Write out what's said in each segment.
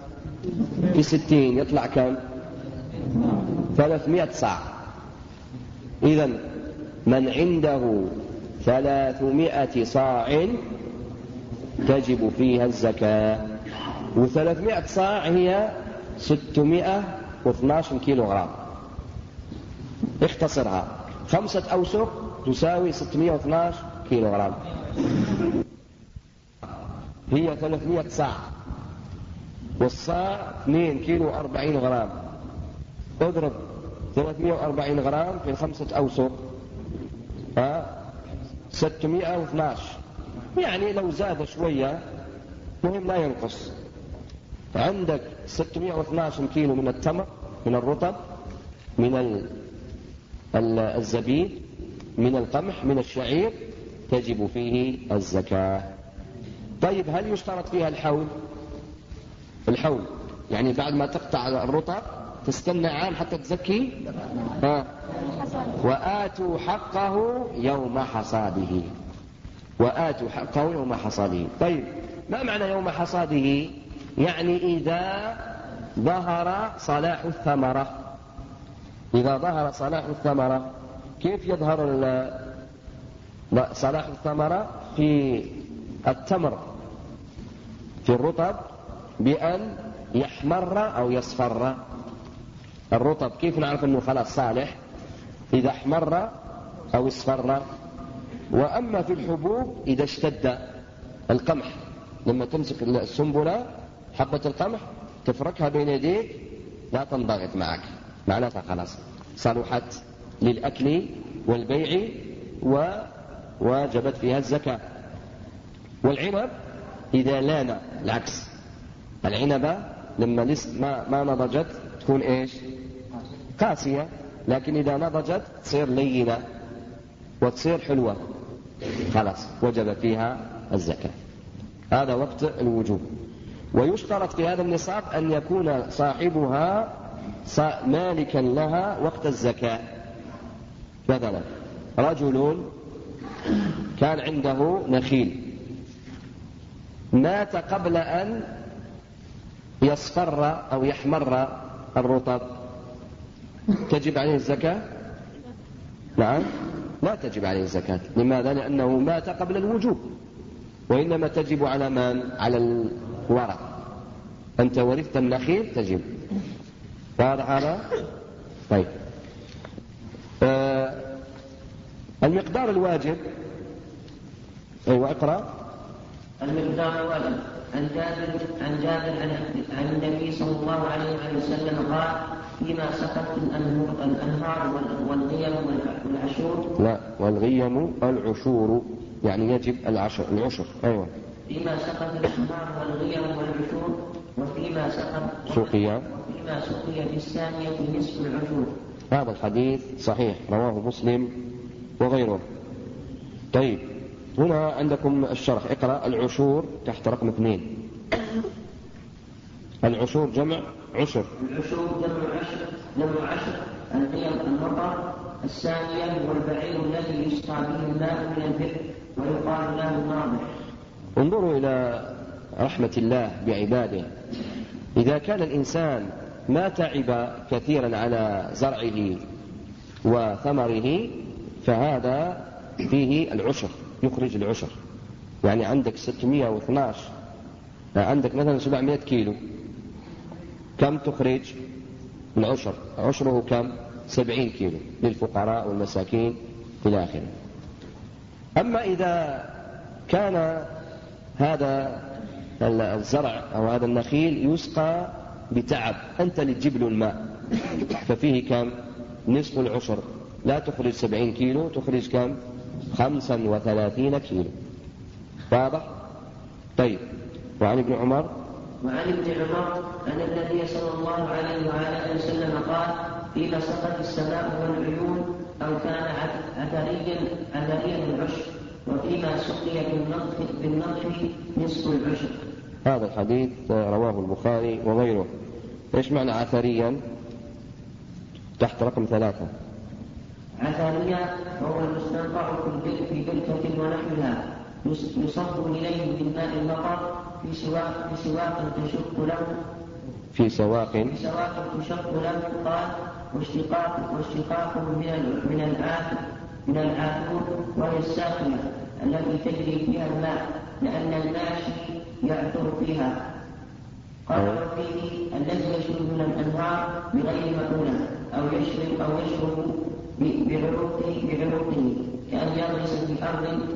في 60 يطلع كم؟ 300 صاع. إذن من عنده 300 صاع تجب فيها الزكاة. و300 صاع هي 612 كيلوغرام. اختصرها، 5 أوسق تساوي 612 كيلوغرام، هي 300 صاع، والصاع 2 كيلو 40 غرام. اضرب 340 غرام في 5 أوسق 612، يعني لو زاد شوية مهم لا ينقص. عندك 612 كيلو من التمر، من الرطب، من الزبيب، من القمح، من الشعير، تجب فيه الزكاة. طيب هل يشترط فيها الحول؟ الحول يعني بعد ما تقطع الرطب تستنى عام حتى تزكي؟ وآتوا حقه يوم حصاده، وآتوا حقه يوم حصاده. طيب ما معنى يوم حصاده؟ يعني إذا ظهر صلاح الثمرة. إذا ظهر صلاح الثمرة. كيف يظهر صلاح الثمرة؟ في التمر، في الرطب، بأن يحمر أو يصفر. الرطب كيف نعرف أنه خلاص صالح؟ إذا احمر أو اصفر. وأما في الحبوب إذا اشتد القمح، لما تمسك السنبلة حبة القمح تفركها بين يديك لا تنضغط معك، معناتها خلاص صلحت للأكل والبيع ووجبت فيها الزكاة. والعنب إذا لان العكس، العنبة لما ما نضجت تكون إيش؟ قاسية، لكن إذا نضجت تصير لينة وتصير حلوة، خلاص وجب فيها الزكاة. هذا وقت الوجوب. ويشترط في هذا النصاب أن يكون صاحبها مالكا لها وقت الزكاة. مثلا رجل كان عنده نخيل مات قبل أن يصفر أو يحمر الرطب، تجب عليه الزكاة؟ نعم، لا تجب عليه الزكاة. لماذا؟ لأنه مات قبل الوجوب، وإنما تجب على من؟ على الورث. أنت ورثت النخيل تجب. واضح هذا؟ طيب المقدار الواجب. أيوة اقرأ. المقدار الواجب عن جابر عن النبي صلى الله عليه وسلم قال: فيما سقط الأنهار والغيم والعشور. لا، والغيم العشور، يعني يجب العشر. أيوة. فيما سقط الأنهار والغيم والعشور، وفيما سقي في الثانية نصف العشور. هذا الحديث صحيح، رواه مسلم وغيره. طيب هنا عندكم الشرح، اقرأ. العشور تحت رقم 2. العشور جمع عشر. العشور جمع عشر. الغيم المطر. الثانية والبعير الذي يسقى به الماء من البئر ويقال له الناضح. انظروا إلى رحمة الله بعباده. إذا كان الإنسان ما تعب كثيرا على زرعه وثمره فهذا فيه العشر، يخرج العشر. يعني عندك 612، عندك مثلا 700 كيلو، كم تخرج العشر؟ عشره كم؟ 70 كيلو للفقراء والمساكين إلى آخره. أما إذا كان هذا الزرع أو هذا النخيل يسقى بتعب، أنت اللي تجيب له الماء، ففيه كم؟ نصف العشر. لا تخرج 70 كيلو، تخرج كم؟ 35 كيلو. واضح؟ طيب. وعن ابن عمر أن النبي صلى الله عليه وآله وسلم قال: فيما سقط السماء والعيون أو كان أثريا العشر، وفيما سقي بالنضح نصف العشر. هذا الحديث رواه البخاري وغيره. إيش معنى أثريا؟ تحت رقم 3. عثريا وهو المستنقع في بركة ونحوها، يصب إليه من ماء المطر في سواق تشق له في سواق تشق له. قال واشتقاق من العاثور وهي الساقية التي تجري فيها الماء لأن الماشي يعثر فيها. قال وفيه الذي يشرب من الأنهار بغير مؤونة أو يشرب بعروقه كأن يغرس في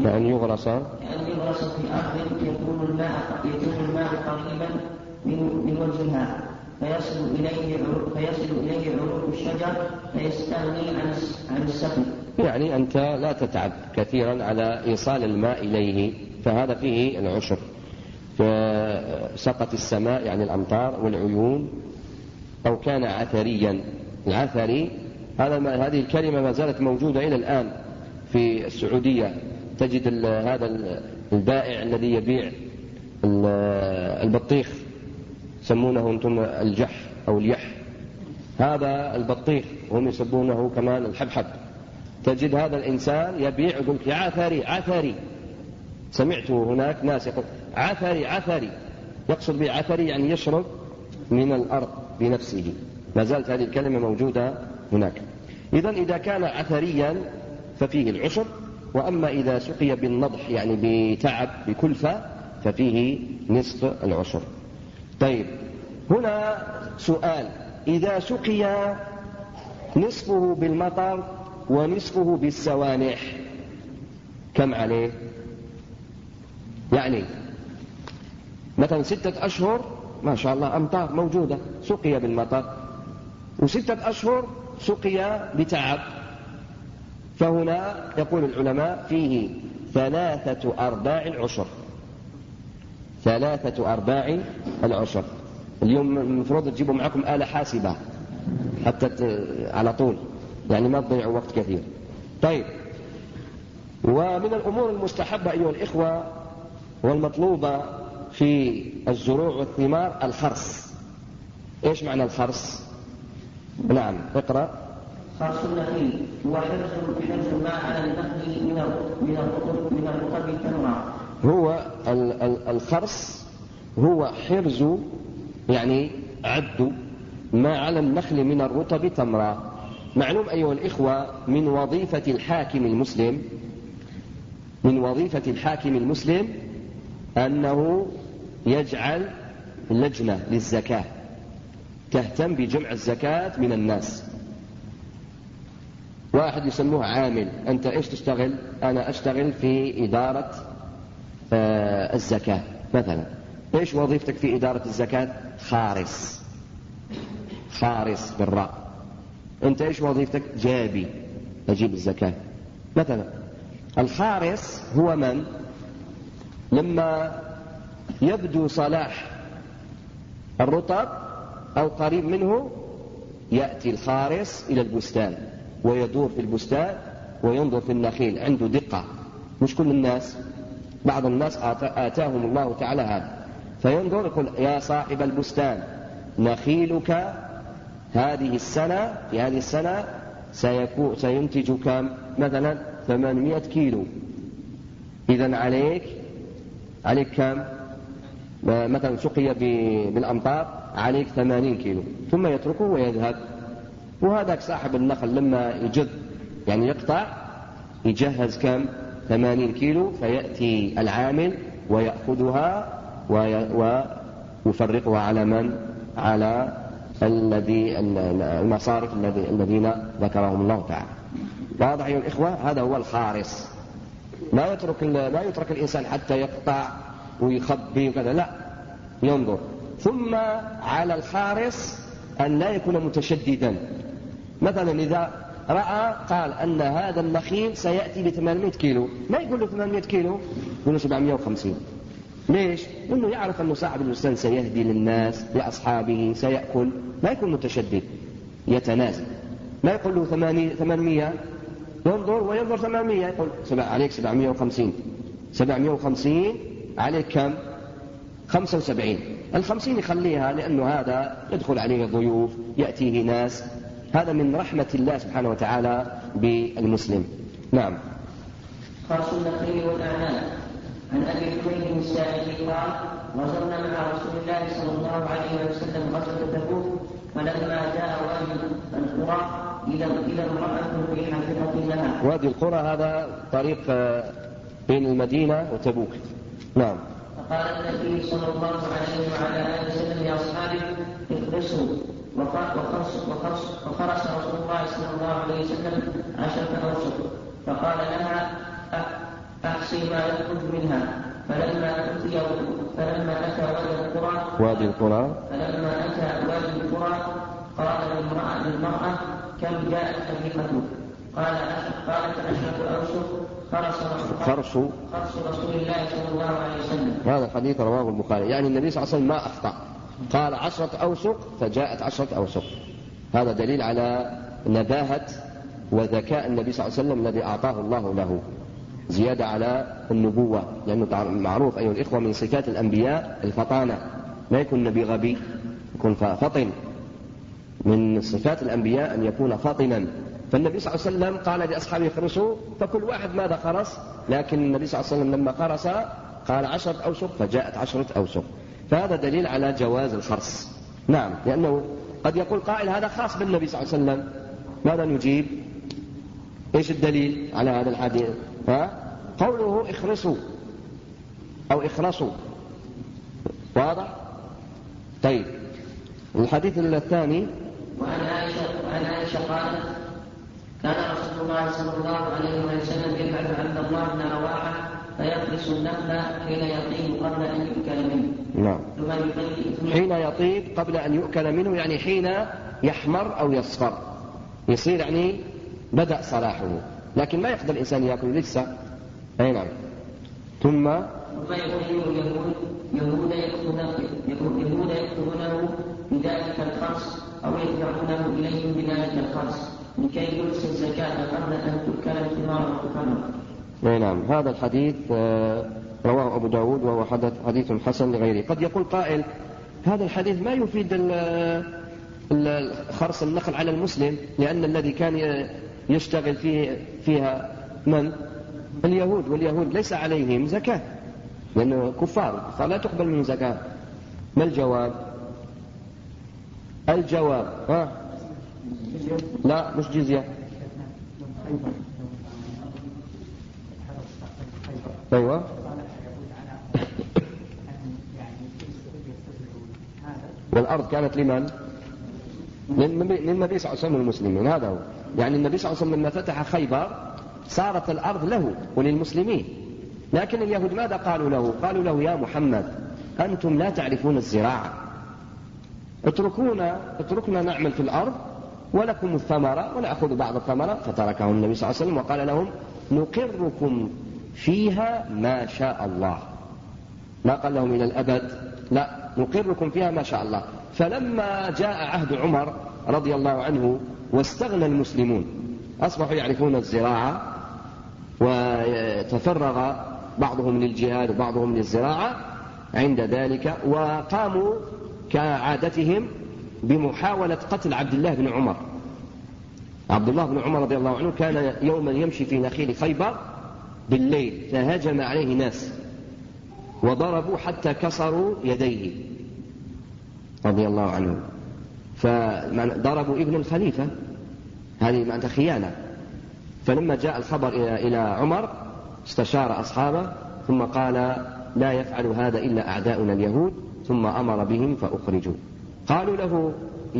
أرض يكون الماء قريبا من وجهها فيصل إليه عروق الشجر فيستغني عن السقي. يعني أنت لا تتعب كثيرا على إيصال الماء إليه، فهذا فيه العشر. سقط السماء يعني الأمطار والعيون، أو كان عثريا. العثري هذه الكلمة ما زالت موجودة إلى الآن في السعودية. تجد هذا البائع الذي يبيع البطيخ، يسمونه أنتم الجح أو اليح، هذا البطيخ، هم يسمونه كمان الحبحب. تجد هذا الإنسان يبيع يقول يا عثري. سمعت هناك ناس يقول عثري، يقصد بعثري يعني يشرب من الأرض بنفسه. ما زالت هذه الكلمة موجودة هناك. إذا كان عثريا ففيه العشر، وأما إذا سقي بالنضح يعني بتعب بكلفة ففيه نصف العشر. طيب، هنا سؤال: إذا سقي نصفه بالمطر ونصفه بالسوانح كم عليه؟ يعني مثلا 6 أشهر ما شاء الله أمطار موجودة سقي بالمطر، و6 أشهر سقي بتعب، فهنا يقول العلماء فيه 3/4 العشر. 3/4 العشر. اليوم المفروض تجيبوا معكم آلة حاسبة حتى على طول، يعني ما تضيعوا وقت كثير. طيب، ومن الأمور المستحبة أيها الإخوة والمطلوبة في الزروع والثمار الخرص. إيش معنى الخرص؟ نعم، اقرأ. خرص النخيل هو حرز الماء على النخل من الرطب التمرة. هو الخرص هو حرز، يعني عد ما على النخل من الرطب تمرة. معلوم أيها الإخوة من وظيفة الحاكم المسلم أنه يجعل لجنة للزكاة تهتم بجمع الزكاة من الناس. واحد يسموه عامل. أنت إيش تشتغل؟ أنا أشتغل في إدارة الزكاة مثلا. إيش وظيفتك في إدارة الزكاة؟ خارس بالراء. أنت إيش وظيفتك؟ جابي، أجيب الزكاة مثلا. الخارس هو من؟ لما يبدو صلاح الرطب أو قريب منه يأتي الخارس إلى البستان ويدور في البستان وينظر في النخيل. عنده دقة، مش كل الناس، بعض الناس آتاهم الله تعالى هذا، فينظر يقول يا صاحب البستان نخيلك هذه السنة سينتج كم؟ مثلا 800 كيلو. إذن عليك كم؟ مثلا سقي بالأمطار عليك 80 كيلو، ثم يتركه ويذهب. وهذاك صاحب النخل لما يجد يعني يقطع يجهز كم؟ 80 كيلو، فيأتي العامل ويأخذها ويفرقها على من؟ على المصارف الذين ذكرهم الله تعالى. واضح يا الإخوة؟ هذا هو الخارس. لا يترك الإنسان حتى يقطع ويخبي وكذا، لا، ينظر. ثم على الخارس أن لا يكون متشددا. مثلا إذا رأى قال أن هذا النخيل سيأتي ب 800 كيلو، ما يقول له 800 كيلو، يقول له 750. ليش؟ لأنه يعرف أنه صاحب البستان سيهدي للناس لأصحابه سيأكل. ما يكون متشدد، يتنازل. ما يقول له 800، ينظر وينظر 800، يقول عليك 750. 750 عليك كم؟ 75. 50 يخليها، لأنه هذا يدخل عليه ضيوف، يأتيه ناس. هذا من رحمة الله سبحانه وتعالى بالمسلم. نعم. خرص النخيل والأعناب. عن أبي حميد الساعدي قال غزونا مع رسول الله صلى الله عليه وسلم غزوة تبوك، فلما جاء وادي القرى إلى امرأة في حافظة لها. وادي القرى هذا طريق بين المدينة وتبوك. نعم. فقال النبي صلى الله عليه وعلى آله وسلم لأصحابه اخرسوا، وخرس رسول الله صلى الله عليه وسلم 10 أوسق، فقال لها أحصي ما يخرج منها. فلما أتى وادي القرى قال للمرأة كم جاءت حديقته؟ قالت 10 أوسق خرس رسول الله صلى الله عليه وسلم. هذا الحديث رواه البخاري، يعني النبي صلى الله عليه وسلم ما أخطأ، قال 10 أوسق فجاءت 10 أوسق. هذا دليل على نباهة وذكاء النبي صلى الله عليه وسلم الذي أعطاه الله له، زيادة على النبوة، لأنه معروف أيها الإخوة من صفات الأنبياء الفطانة، ما يكون نبي غبي، يكون فطن. من صفات الأنبياء أن يكون فطنا. فالنبي صلى الله عليه وسلم قال لأصحابه اخرسوا، فكل واحد ماذا خرس، لكن النبي صلى الله عليه وسلم لما خرس قال 10 أوسق فجاءت 10 أوسق. فهذا دليل على جواز الخرس. نعم، لأنه قد يقول قائل هذا خاص بالنبي صلى الله عليه وسلم، ماذا نجيب؟ إيش الدليل على هذا الحديث؟ قوله اخرسوا أو اخرسوا، واضح؟ طيب، الحديث الثاني. وعن عائشة قالت كان رسول الله صلى الله عليه وسلم يبعث عبد الله بن رواحة فيخرس النخل حين يطيب قبل أن يؤكل منه. نعم. حين يطيب قبل أن يؤكل منه، يعني حين يحمر أو يصفر، يصير يعني بدأ صلاحه، لكن ما يقدر الإنسان يأكل لسه. أي نعم. ثم يقول يهود يكتبونه بذلك الخرس أو يدفعونه إليهم بذلك الخرس لكي يرسل الزكاة قبل أن تؤكل الثمار وتفرق. أي نعم. هذا الحديث رواه أبو داود وهو حديث حسن لغيره. قد يقول قائل هذا الحديث ما يفيد خرس النخل على المسلم، لأن الذي كان يشتغل فيها من؟ اليهود، واليهود ليس عليهم زكاة لأنه كفار فلا تقبل منهم زكاة. ما الجواب؟ لا مش جزية. أيوة. والأرض كانت لمن؟ للنبي صلى الله عليه وسلم المسلمين. هذا هو، يعني النبي صلى الله عليه وسلم لما فتح خيبر صارت الأرض له وللمسلمين، لكن اليهود ماذا قالوا له؟ قالوا له يا محمد أنتم لا تعرفون الزراعة، اتركنا نعمل في الأرض ولكم الثمرة ونأخذ بعض الثمرة. فتركهم النبي صلى الله عليه وسلم وقال لهم نقركم فيها ما شاء الله، ما قال لهم إلى الأبد، لا، نقركم فيها ما شاء الله. فلما جاء عهد عمر رضي الله عنه واستغنى المسلمون، أصبحوا يعرفون الزراعة وتفرغ بعضهم للجهاد وبعضهم للزراعة، عند ذلك وقاموا كعادتهم بمحاولة قتل عبد الله بن عمر. عبد الله بن عمر رضي الله عنه كان يوما يمشي في نخيل خيبر بالليل، فهجم عليه ناس وضربوا حتى كسروا يديه رضي الله عنه، فضربوا ابن الخليفة، هذه معناتها خيانة. فلما جاء الخبر إلى عمر استشار أصحابه ثم قال لا يفعل هذا إلا أعداؤنا اليهود، ثم أمر بهم فأخرجوا. قالوا له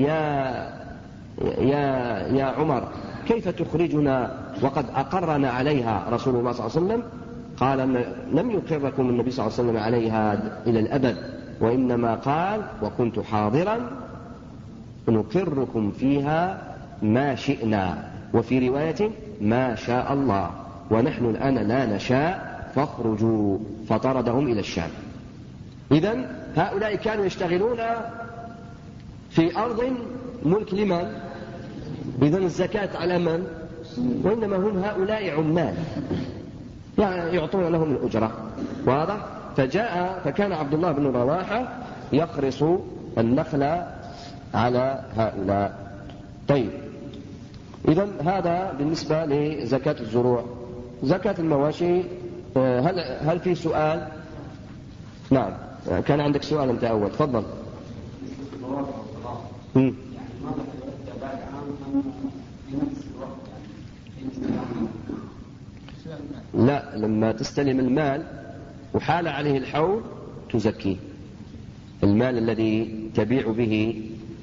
يا عمر كيف تخرجنا وقد أقرنا عليها رسول الله صلى الله عليه وسلم؟ قال لم يقركم النبي صلى الله عليه وسلم عليها إلى الأبد، وإنما قال وكنت حاضرا نقركم فيها ما شئنا، وفي رواية ما شاء الله، ونحن الآن لا نشاء فاخرجوا، فطردهم إلى الشام. إذن هؤلاء كانوا يشتغلون في أرض ملك لمن؟ إذن الزكاة على من؟ وإنما هم هؤلاء عمال يعني يعطون لهم الأجرة، واضح؟ فكان عبد الله بن رواحة يخرس النخل على هؤلاء. طيب، إذن هذا بالنسبة لزكاة الزروع. زكاة المواشي هل في سؤال؟ نعم، كان عندك سؤال أنت أول، تفضل. لا، لما تستلم المال وحال عليه الحول تزكيه. المال الذي تبيع به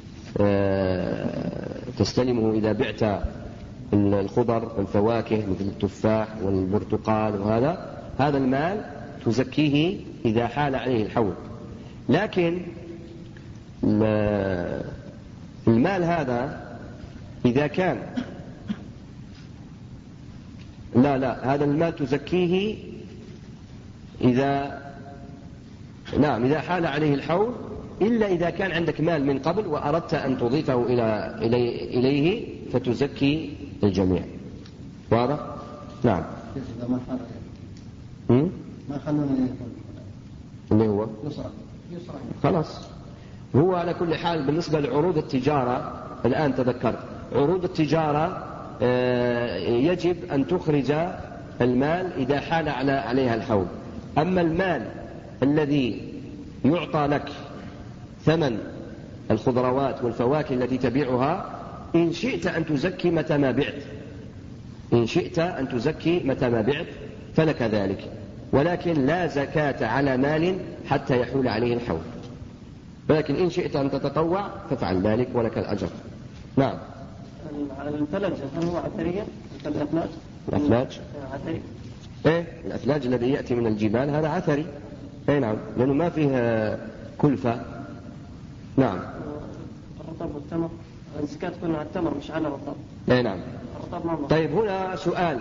تستلمه إذا بعت الخضر والفواكه مثل التفاح والبرتقال هذا المال تزكيه إذا حال عليه الحول. لكن المال هذا إذا كان لا هذا المال تزكيه إذا إذا حال عليه الحول، إلا إذا كان عندك مال من قبل وأردت أن تضيفه إليه فتزكي الجميع. واضح؟ نعم. ما خلونا اللي هو خلاص. هو على كل حال بالنسبة لعروض التجارة، الآن تذكرت عروض التجارة يجب أن تخرج المال إذا حال عليها الحول. أما المال الذي يعطى لك ثمن الخضروات والفواكه التي تبيعها، إن شئت أن تزكي متى ما بعت فلك ذلك، ولكن لا زكاة على مال حتى يحول عليه الحول. ولكن إن شئت أن تتطوع فافعل ذلك ولك الأجر. نعم. الفلج هل هو عثرية؟ الأفلاج عثري؟ الأفلاج الذي يأتي من الجبال هذا عثري. نعم، لأنه ما فيه كلفة. نعم. الرطب والتمر، الزكاة تكون على التمر مش على الرطب. نعم. الرطب ما طيب هنا سؤال.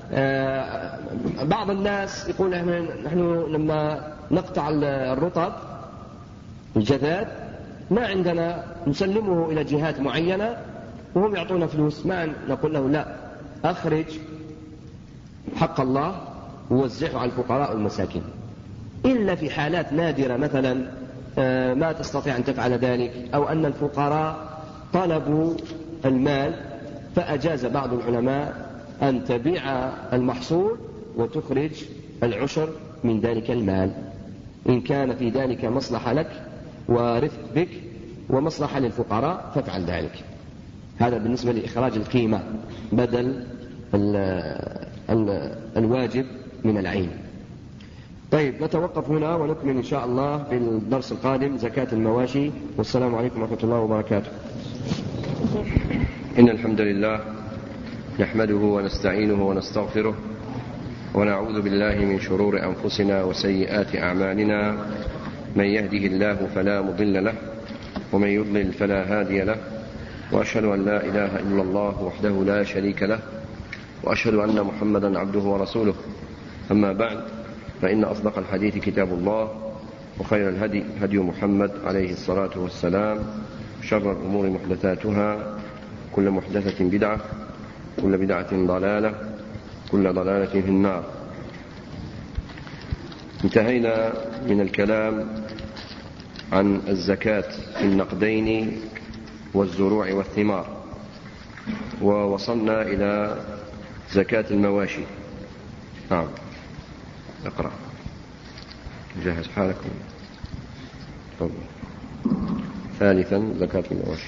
بعض الناس يقول نحن لما نقطع الرطب الجذاذ ما عندنا، نسلمه إلى جهات معينة وهم يعطونا فلوس. ما نقول له لا، أخرج حق الله ووزعه على الفقراء والمساكين، إلا في حالات نادرة، مثلا ما تستطيع أن تفعل ذلك، أو أن الفقراء طلبوا المال فأجاز بعض العلماء أن تبيع المحصول وتخرج العشر من ذلك المال، إن كان في ذلك مصلحة لك ورفق بك ومصلحة للفقراء فافعل ذلك. هذا بالنسبة لإخراج القيمة بدل الواجب من العين. طيب نتوقف هنا ونكمل إن شاء الله في الدرس القادم زكاة المواشي. والسلام عليكم ورحمة الله وبركاته. إن الحمد لله نحمده ونستعينه ونستغفره ونعوذ بالله من شرور أنفسنا وسيئات أعمالنا. من يهده الله فلا مضل له ومن يضلل فلا هادي له، وأشهد أن لا إله إلا الله وحده لا شريك له، وأشهد أن محمدا عبده ورسوله. أما بعد، فإن أصدق الحديث كتاب الله، وخير الهدي هدي محمد عليه الصلاة والسلام، شر الأمور محدثاتها، كل محدثة بدعة، كل بدعة ضلالة، كل ضلالة في النار. انتهينا من الكلام عن الزكاة في النقدين والزروع والثمار، ووصلنا إلى زكاة المواشي. نعم، اقرأ، جهز حالكم. ثالثا زكاة المواشي.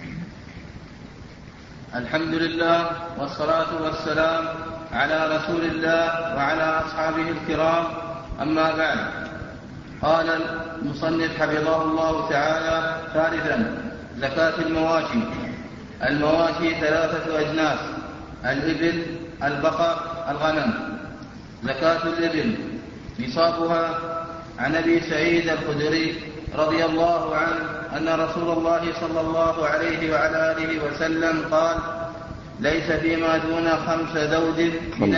الحمد لله والصلاة والسلام على رسول الله وعلى أصحابه الكرام، أما بعد. قال المصنف حفظه الله تعالى: ثالثا زكاة المواشي. المواشي 3 أجناس: الإبل، البقر، الغنم. زكاة الإبل نصابها عن أبي سعيد الخدري رضي الله عنه أن رسول الله صلى الله عليه وعلى آله وسلم قال: ليس فيما دون 5 ذود من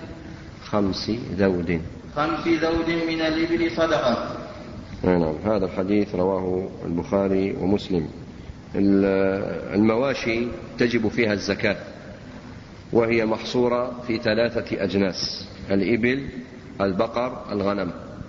خمس ذود من الإبل صدقة. نعم، هذا الحديث رواه البخاري ومسلم. المواشي تجب فيها الزكاة، وهي محصورة في 3 أجناس: الإبل، البقر، الغنم.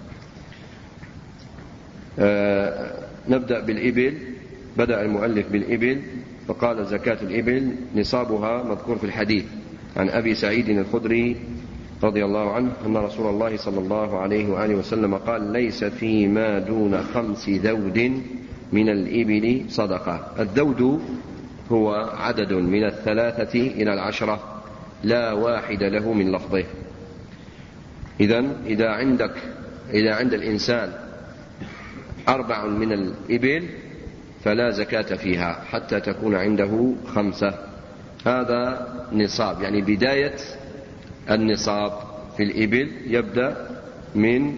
نبدأ بالإبل. بدأ المؤلف بالإبل فقال: زكاة الإبل نصابها مذكور في الحديث عن أبي سعيد الخدري رضي الله عنه أن رسول الله صلى الله عليه وآله وسلم قال: ليس فيما دون 5 ذود من الإبل صدقة. الذود هو عدد من 3 إلى 10 لا واحد له من لفظه. إذا عند الإنسان 4 من الإبل فلا زكاة فيها حتى تكون عنده 5. هذا نصاب، يعني بداية النصاب في الإبل يبدأ من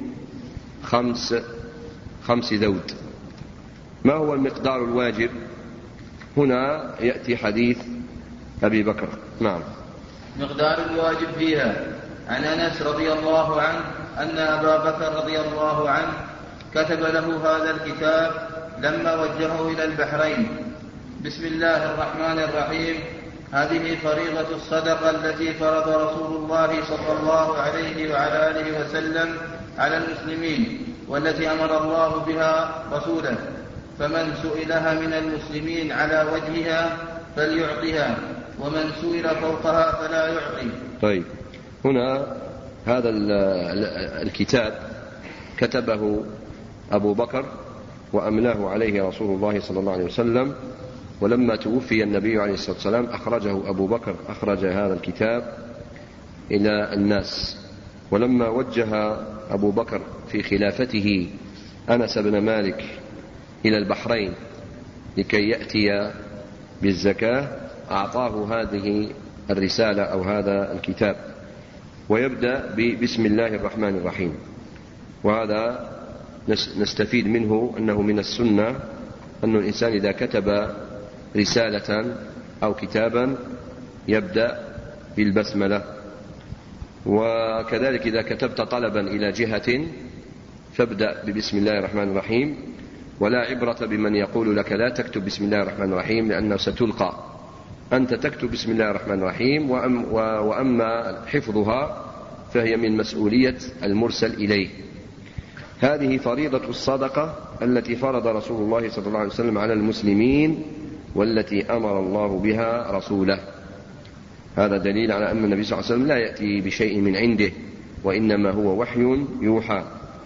5 ذود. ما هو المقدار الواجب؟ هنا يأتي حديث أبي بكر. نعم. مقدار الواجب فيها: عن أنس رضي الله عنه أن أبا بكر رضي الله عنه كتب له هذا الكتاب لما وجهه إلى البحرين: بسم الله الرحمن الرحيم، هذه فريضة الصدقة التي فرض رسول الله صلى الله عليه وعلى آله وسلم على المسلمين، والتي أمر الله بها رسوله، فمن سئلها من المسلمين على وجهها فليعطها، ومن سئل فوقها فلا يعطي. طيب، هنا هذا الكتاب كتبه أبو بكر وأملاه عليه رسول الله صلى الله عليه وسلم، ولما توفي النبي عليه الصلاة والسلام أخرجه أبو بكر، أخرج هذا الكتاب إلى الناس. ولما وجه أبو بكر في خلافته أنس بن مالك إلى البحرين لكي يأتي بالزكاة، أعطاه هذه الرسالة أو هذا الكتاب، ويبدأ بسم الله الرحمن الرحيم. وهذا نستفيد منه أنه من السنة أن الإنسان إذا كتب رسالة أو كتابا يبدأ بالبسملة. وكذلك إذا كتبت طلبا إلى جهة فابدأ ببسم الله الرحمن الرحيم، ولا عبرة بمن يقول لك لا تكتب بسم الله الرحمن الرحيم لأنه ستلقى. أنت تكتب بسم الله الرحمن الرحيم، وأما حفظها فهي من مسؤولية المرسل إليه. هذه فريضة الصدقة التي فرض رسول الله صلى الله عليه وسلم على المسلمين، والتي أمر الله بها رسوله. هذا دليل على أن النبي صلى الله عليه وسلم لا يأتي بشيء من عنده، وإنما هو وحي يوحى.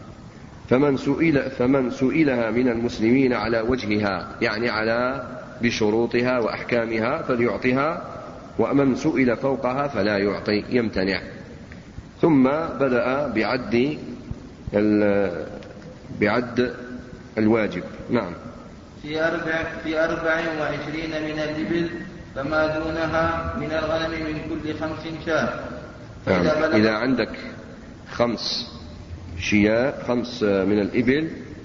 فمن سئلها من المسلمين على وجهها، يعني بشروطها وأحكامها، فليعطها، ومن سئل فوقها فلا يعطي، يمتنع. ثم بدأ بعد الواجب. نعم. في 24 من الإبل، فما دونها من الغنم من كل 5 شاة. إذا عندك 5 من الإبل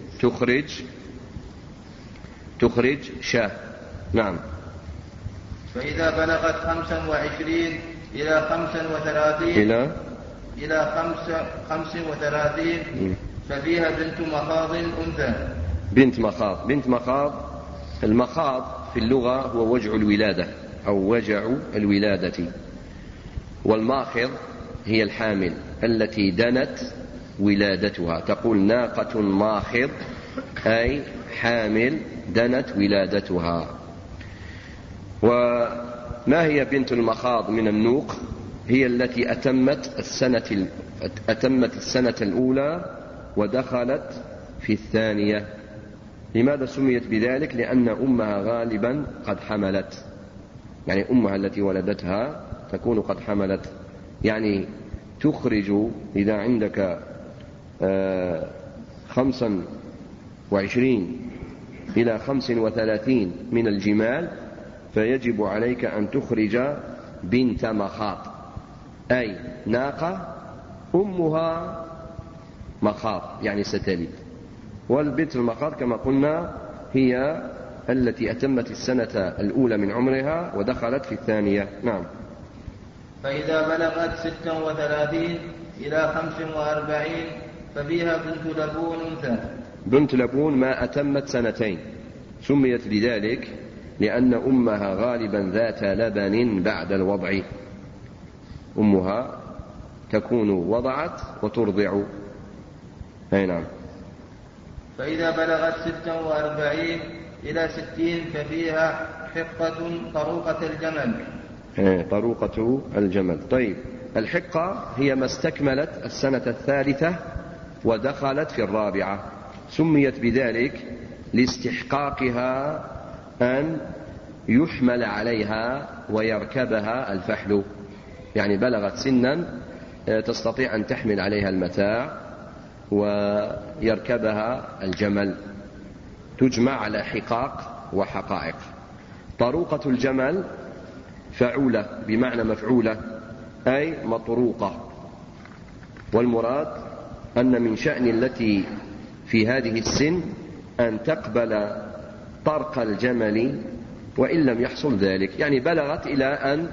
تخرج شاة. نعم. فإذا بلغت 25 إلى 35 ففيها بنت مخاض أنثى. بنت مخاض. المخاض في اللغة هو وجع الولادة أو وجع الولادة، والماخض هي الحامل التي دنت ولادتها. تقول ناقة ماخض أي حامل دنت ولادتها. وما هي بنت المخاض من النوق؟ هي التي أتمت السنة الأولى ودخلت في الثانية. لماذا سميت بذلك؟ لأن أمها غالبا قد حملت، يعني أمها التي ولدتها تكون قد حملت. يعني تخرج إذا عندك 25 إلى 35 من الجمال، فيجب عليك أن تخرج بنت مخاض، أي ناقة أمها مخاض يعني ستلد. والبنت المخاض كما قلنا هي التي أتمت السنة الأولى من عمرها ودخلت في الثانية. نعم. فإذا بلغت 36 إلى 45 ففيها بنت لبون أنثى. بنت لبون ما أتمت 2 سنين، سميت بذلك لأن أمها غالبا ذات لبن بعد الوضع، أمها تكون وضعت وترضع. أي نعم. فإذا بلغت 46 إلى 60 ففيها حقة طروقة الجمل. طروقة الجمل. طيب، الحقة هي ما استكملت السنة الثالثة ودخلت في الرابعة، سميت بذلك لاستحقاقها أن يحمل عليها ويركبها الفحل، يعني بلغت سنا تستطيع أن تحمل عليها المتاع ويركبها الجمل، تجمع على حقاق وحقائق. طروقة الجمل فعولة بمعنى مفعولة، أي مطروقة، والمراد أن من شأن التي في هذه السن أن تقبل طرق الجمل وإن لم يحصل ذلك، يعني بلغت إلى أن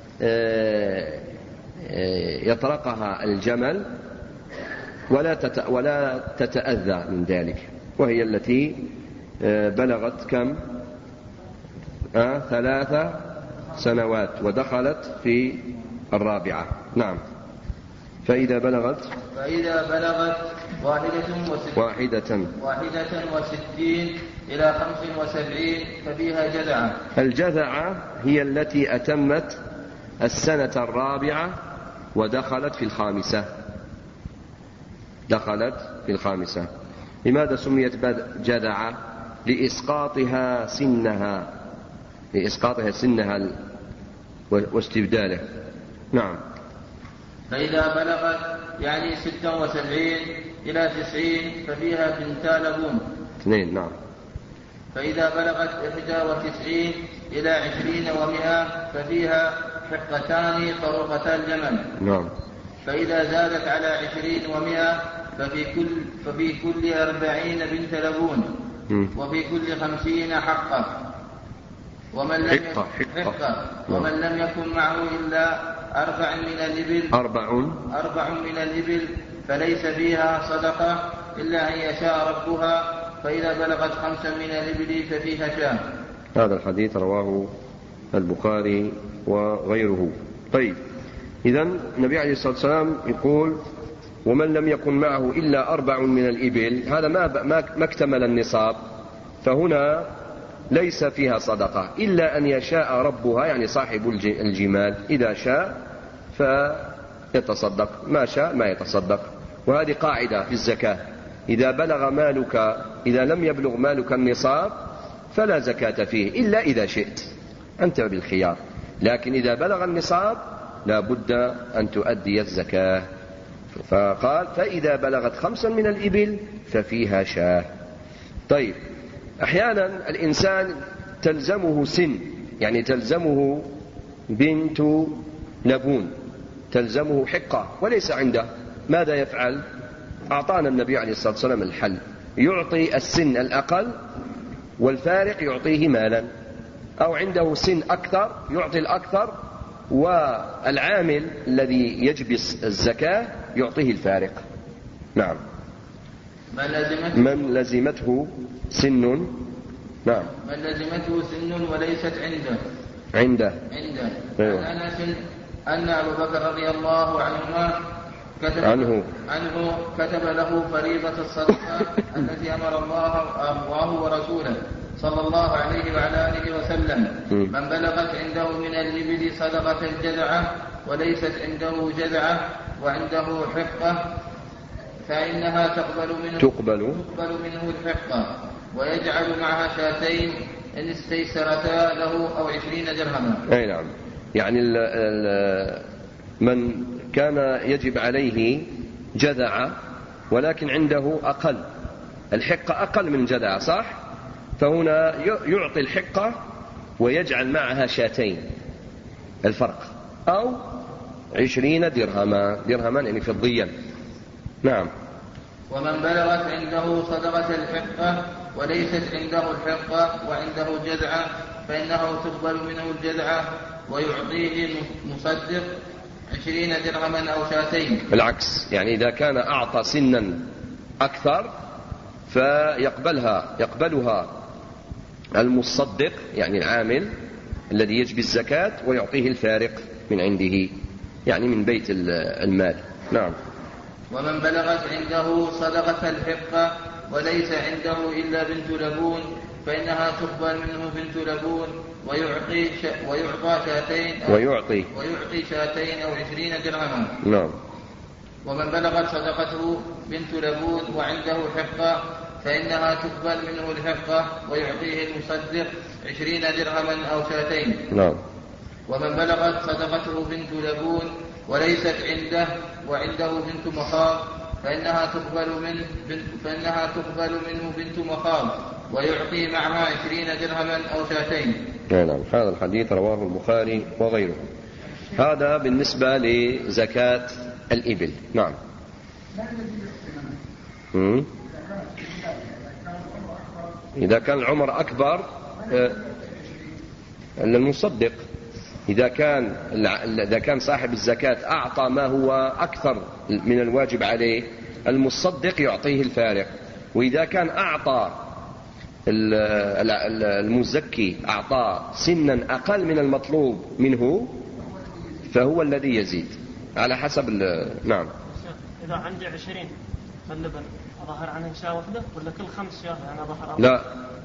يطرقها الجمل ولا تتأذى من ذلك، وهي التي بلغت كم؟ 3 سنوات ودخلت في الرابعة. نعم. فإذا بلغت 61 إلى 75 ففيها جذعة. الجذعة هي التي أتمت السنة الرابعة ودخلت في الخامسة. لماذا سميت جذعة؟ لإسقاطها سنها واستبداله. نعم. فإذا بلغت يعني 76 إلى 90 ففيها 2 نعم. فإذا بلغت 91 إلى 20 و100 ففيها حقتان طروقتا الجمل. نعم. فإذا زادت على 20 و100 ففي كل 40 بنت لبون، وفي كل 50 حقة. ومن لم يكن معه إلا 4 من الإبل فليس فيها صدقة إلا أن يشاء ربها، فإذا بلغت 5 من الإبل ففيها شاة. هذا الحديث رواه البخاري وغيره. طيب، إذن النبي عليه الصلاة والسلام يقول ومن لم يكن معه إلا 4 من الإبل، هذا ما اكتمل النصاب، فهنا ليس فيها صدقة إلا أن يشاء ربها، يعني صاحب الجمال إذا شاء فيتصدق، ما شاء ما يتصدق. وهذه قاعدة في الزكاة، إذا لم يبلغ مالك النصاب فلا زكاة فيه إلا إذا شئت، أنت بالخيار، لكن إذا بلغ النصاب لا بد أن تؤدي الزكاة. فقال فإذا بلغت 5 من الإبل ففيها شاة. طيب، أحيانا الإنسان تلزمه سن، يعني تلزمه بنت لبون، تلزمه حقة وليس عنده، ماذا يفعل؟ أعطانا النبي عليه الصلاة والسلام الحل، يعطي السن الأقل والفارق يعطيه مالا، أو عنده سن أكثر يعطي الأكثر، والعامل الذي يجبس الزكاة يعطيه الفارق. نعم. من لزمته سن، نعم، من لزمته سن وليست عنده. أيوة. عن أنس أن أبو بكر رضي الله عنه كتب له فريضة الصدقة التي أمر الله ورسوله صلى الله عليه وعلى آله وسلم. من بلغت عنده من الإبل صدقة الجذعة وليست عنده جذعة وعنده حقة فإنها تقبل منه الحقة، ويجعل معها 2 إن استيسرتا له أو 20 درهما. أي نعم. يعني من كان يجب عليه جذعة ولكن عنده أقل، الحقة أقل من جذعة، صح؟ فهنا يعطي الحقة ويجعل معها 2 الفرق، أو 20 درهما يعني فضيا. نعم. ومن بلغت عنده صدقة الحقة وليست عنده الحقة وعنده جذعة فإنه تقبل منه الجذعة ويعطيه مصدق 20 درهما أو 2. بالعكس، يعني إذا كان أعطى سنا أكثر يقبلها المصدق، يعني العامل الذي يجبي الزكاة، ويعطيه الفارق من عنده، يعني من بيت المال. نعم. ومن بلغت عنده صدقة الحقة وليس عنده إلا بنت لبون فإنها تقبل منه بنت لبون ويعطى شاتين أو 20 درهما. نعم. ومن بلغت صدقته بنت لبون وعنده حقة فإنها تقبل منه الحقة ويعطيه المصدق 20 درهما أو شاتين. نعم. ومن بلغت صدقته بنت لبون وليست عنده وعنده بنت مخاض فإنها تقبل منه بنت مخاض ويعطي معها 20 درهما أو شاتين. نعم. هذا الحديث رواه البخاري وغيره. هذا بالنسبة لزكاة الإبل. نعم. إذا كان العمر أكبر المصدق، إذا كان صاحب الزكاة أعطى ما هو أكثر من الواجب عليه المصدق يعطيه الفارق. وإذا كان أعطى المزكي أعطى سنا أقل من المطلوب منه فهو الذي يزيد على حسب نعم. إذا عندي 20 اللبن أظهر عنه شاة واحدة ولا كل 5 شاة أنا أظهر؟ لا،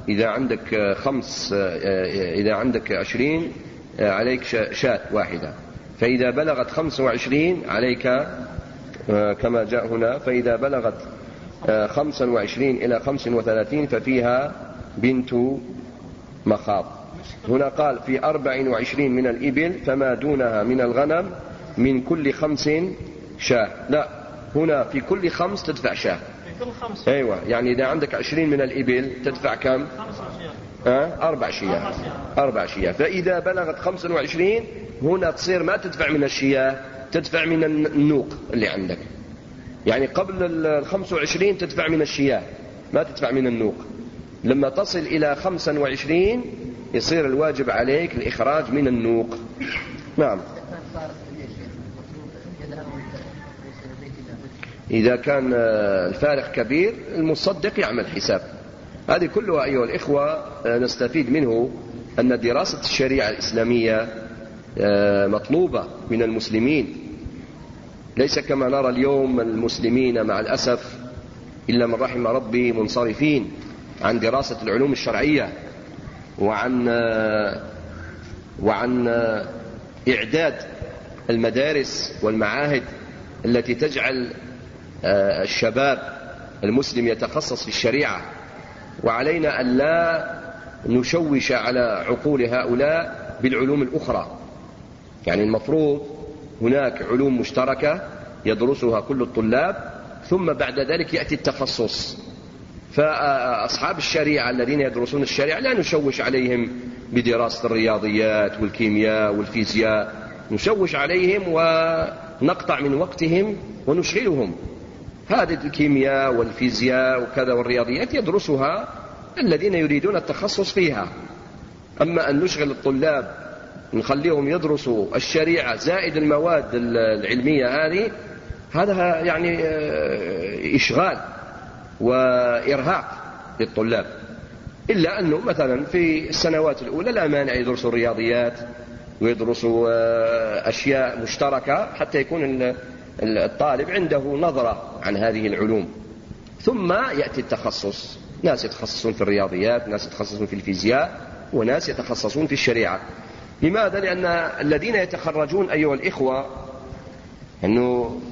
إذا عندك 20 عليك شاة واحدة، فإذا بلغت 25 عليك كما جاء هنا، فإذا بلغت 25 إلى 35 ففيها بنت مخاض. هنا قال في 24 من الإبل فما دونها من الغنم من كل 5 شاة. لا، هنا في كل 5 تدفع شاة. في كل 5؟ أيوة، يعني إذا عندك 20 من الإبل تدفع كم؟ 4 شياه. 4 شياه. فإذا بلغت 25 هنا تصير ما تدفع من الشياه، تدفع من النوق اللي عندك. يعني قبل 25 تدفع من الشياه، ما تدفع من النوق. لما تصل إلى 25 يصير الواجب عليك الإخراج من النوق. نعم. إذا كان الفارق كبير المصدق يعمل حساب. هذه كلها أيها الإخوة نستفيد منه أن دراسة الشريعة الإسلامية مطلوبة من المسلمين، ليس كما نرى اليوم المسلمين مع الأسف إلا من رحم ربي منصرفين عن دراسة العلوم الشرعية وعن إعداد المدارس والمعاهد التي تجعل الشباب المسلم يتخصص في الشريعة. وعلينا أن لا نشوش على عقول هؤلاء بالعلوم الأخرى. يعني المفروض هناك علوم مشتركة يدرسها كل الطلاب، ثم بعد ذلك يأتي التخصص. فأصحاب الشريعة الذين يدرسون الشريعة لا نشوش عليهم بدراسة الرياضيات والكيمياء والفيزياء، نشوش عليهم ونقطع من وقتهم ونشغلهم. هذه الكيمياء والفيزياء وكذا والرياضيات يدرسها الذين يريدون التخصص فيها. أما أن نشغل الطلاب نخليهم يدرسوا الشريعة زائد المواد العلمية هذا يعني إشغال وإرهاق للطلاب. إلا أنه مثلا في السنوات الأولى لا مانع يدرسوا الرياضيات ويدرسوا أشياء مشتركة حتى يكون الطالب عنده نظرة عن هذه العلوم. ثم يأتي التخصص، ناس يتخصصون في الرياضيات، ناس يتخصصون في الفيزياء، وناس يتخصصون في الشريعة. لماذا؟ لأن الذين يتخرجون أيها الإخوة أنه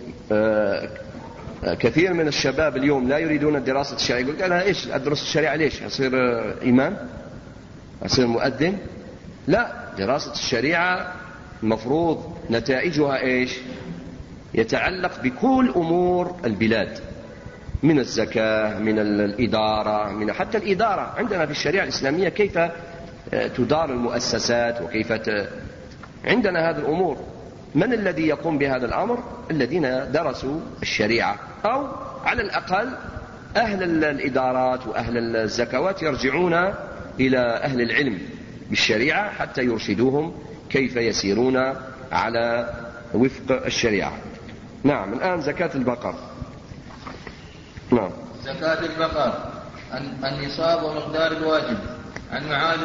كثير من الشباب اليوم لا يريدون دراسة الشريعة. يقول أنا إيش أدرس الشريعة؟ ليش أصير إمام؟ أصير مؤذن؟ لا، دراسة الشريعة المفروض نتائجها إيش؟ يتعلق بكل أمور البلاد، من الزكاة، من الإدارة، من حتى الإدارة عندنا في الشريعة الإسلامية كيف تدار المؤسسات وكيف عندنا هذه الأمور. من الذي يقوم بهذا الأمر؟ الذين درسوا الشريعة، أو على الأقل أهل الإدارات وأهل الزكوات يرجعون إلى أهل العلم بالشريعة حتى يرشدوهم كيف يسيرون على وفق الشريعة. نعم. الآن زكاة البقر. نعم. زكاة البقر النصاب ومقدار الواجب. عن معاذ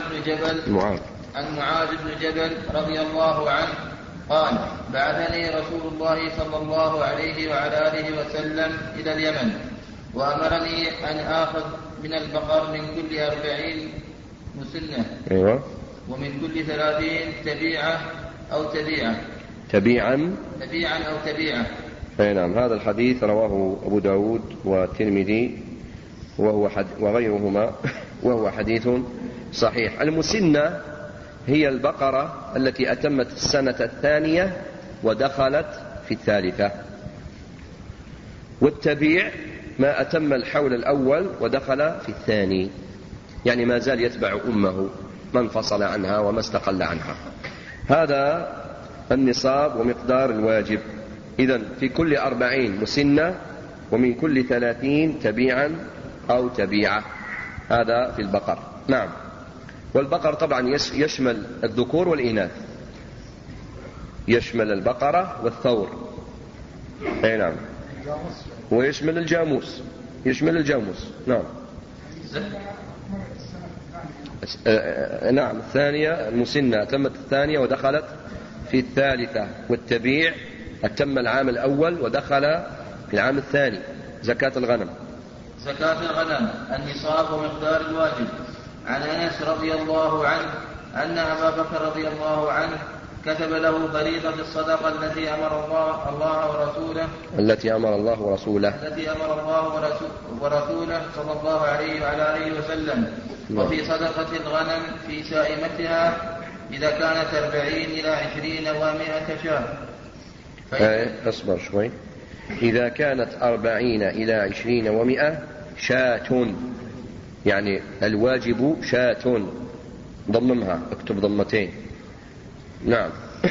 بن جبل رضي الله عنه قال: بعثني رسول الله صلى الله عليه وعلى آله وسلم إلى اليمن، وأمرني أن آخذ من البقر من كل مسنة. أيوة. ومن كل 30 تبيعة أو تبيعة. تبيعا أو تبيعة. أي نعم. هذا الحديث رواه أبو داود والترمذي وغيرهما وهو حديث صحيح. المسنة هي البقرة التي أتمت السنة الثانية ودخلت في الثالثة، والتبيع ما أتم الحول الأول ودخل في الثاني، يعني ما زال يتبع أمه، ما انفصل عنها وما استقل عنها. هذا النصاب ومقدار الواجب. إذن في كل 40 مسنة، ومن كل 30 تبيعا أو تبيعة. هذا في البقر. نعم. والبقر طبعا يشمل الذكور والإناث، يشمل البقرة والثور. أي نعم. ويشمل الجاموس، نعم. نعم. الثانية المسنة تمت الثانية ودخلت في الثالثة، والتبيع أتم العام الأول ودخل في العام الثاني. زكاة الغنم النصاب ومقدار الواجب. عن أنس رضي الله عنه أن أبا بكر رضي الله عنه كتب له فريضة الصدقة التي أمر الله ورسوله صلى الله عليه وعلى آله وسلم. وفي صدقة الغنم في سائمتها إذا كانت 40 إلى 20 و100 شاة. اصبر شوي. إذا كانت 40 إلى 20 و100 شاة، يعني الواجب شاة. ضممها، اكتب ضمتين. نعم.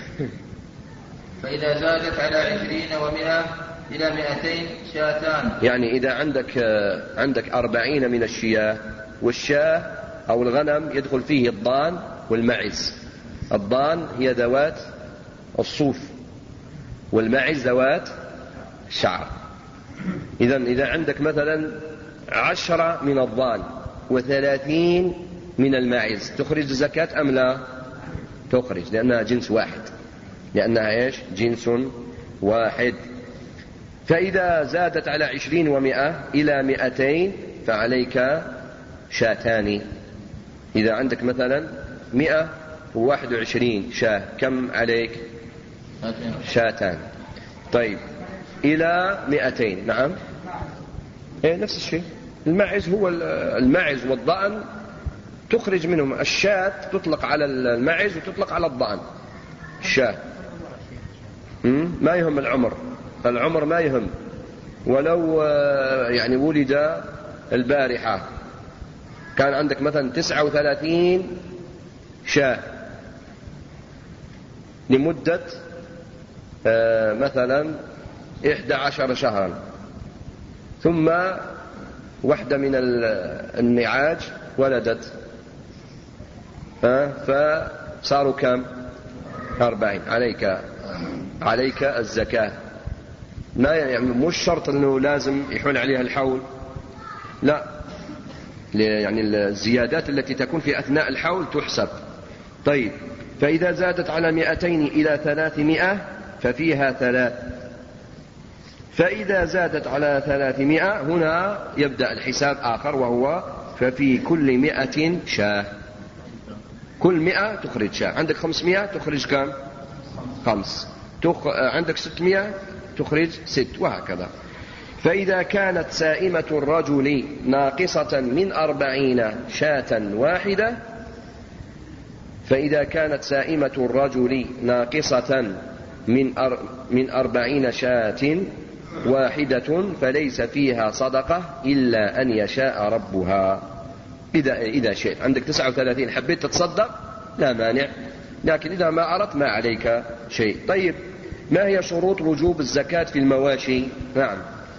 فإذا زادت على 20 و100 إلى 200 شاتان. يعني إذا عندك 40 من الشياه، والشاه أو الغنم يدخل فيه الضان والمعز. الضان هي ذوات الصوف، والمعز ذوات الشعر. إذا عندك مثلا 10 من الضان و30 من المعز، تخرج زكاة أم لا؟ تخرج، لأنها جنس واحد، جنس واحد. فإذا زادت على 20 و100 إلى 200 فعليك شاتان. إذا عندك مثلا 121 شاة، كم عليك؟ شاتان. طيب إلى 200. نعم. نفس الشيء. الماعز هو الماعز والضأن تخرج منهم. الشاة تطلق على الماعز وتطلق على الضأن. الشاة ما يهم العمر ما يهم. ولو يعني ولد البارحة كان عندك مثلا 39 شاة لمدة مثلا 11 شهرا، ثم واحدة من النعاج ولدت، فصاروا كم؟ 40. عليك الزكاة. ما يعني مش شرط أنه لازم يحول عليها الحول، لا، يعني الزيادات التي تكون في أثناء الحول تحسب. طيب، فإذا زادت على 200 إلى 300 ففيها 3. فإذا زادت على 300 هنا يبدأ الحساب آخر، وهو ففي كل 100 شاة. كل 100 تخرج شاة. عندك 500 تخرج كم؟ 5. عندك 600 تخرج 6، وهكذا. فإذا كانت سائمة الرجل ناقصة من 40 شاة واحدة، فإذا كانت سائمة الرجل ناقصة من 40 شاة واحدة فليس فيها صدقة إلا أن يشاء ربها. إذا شئت، عندك 39 حبيت تتصدق لا مانع، لكن إذا ما أردت ما عليك شيء. طيب، ما هي شروط وجوب الزكاة في المواشي؟ نعم.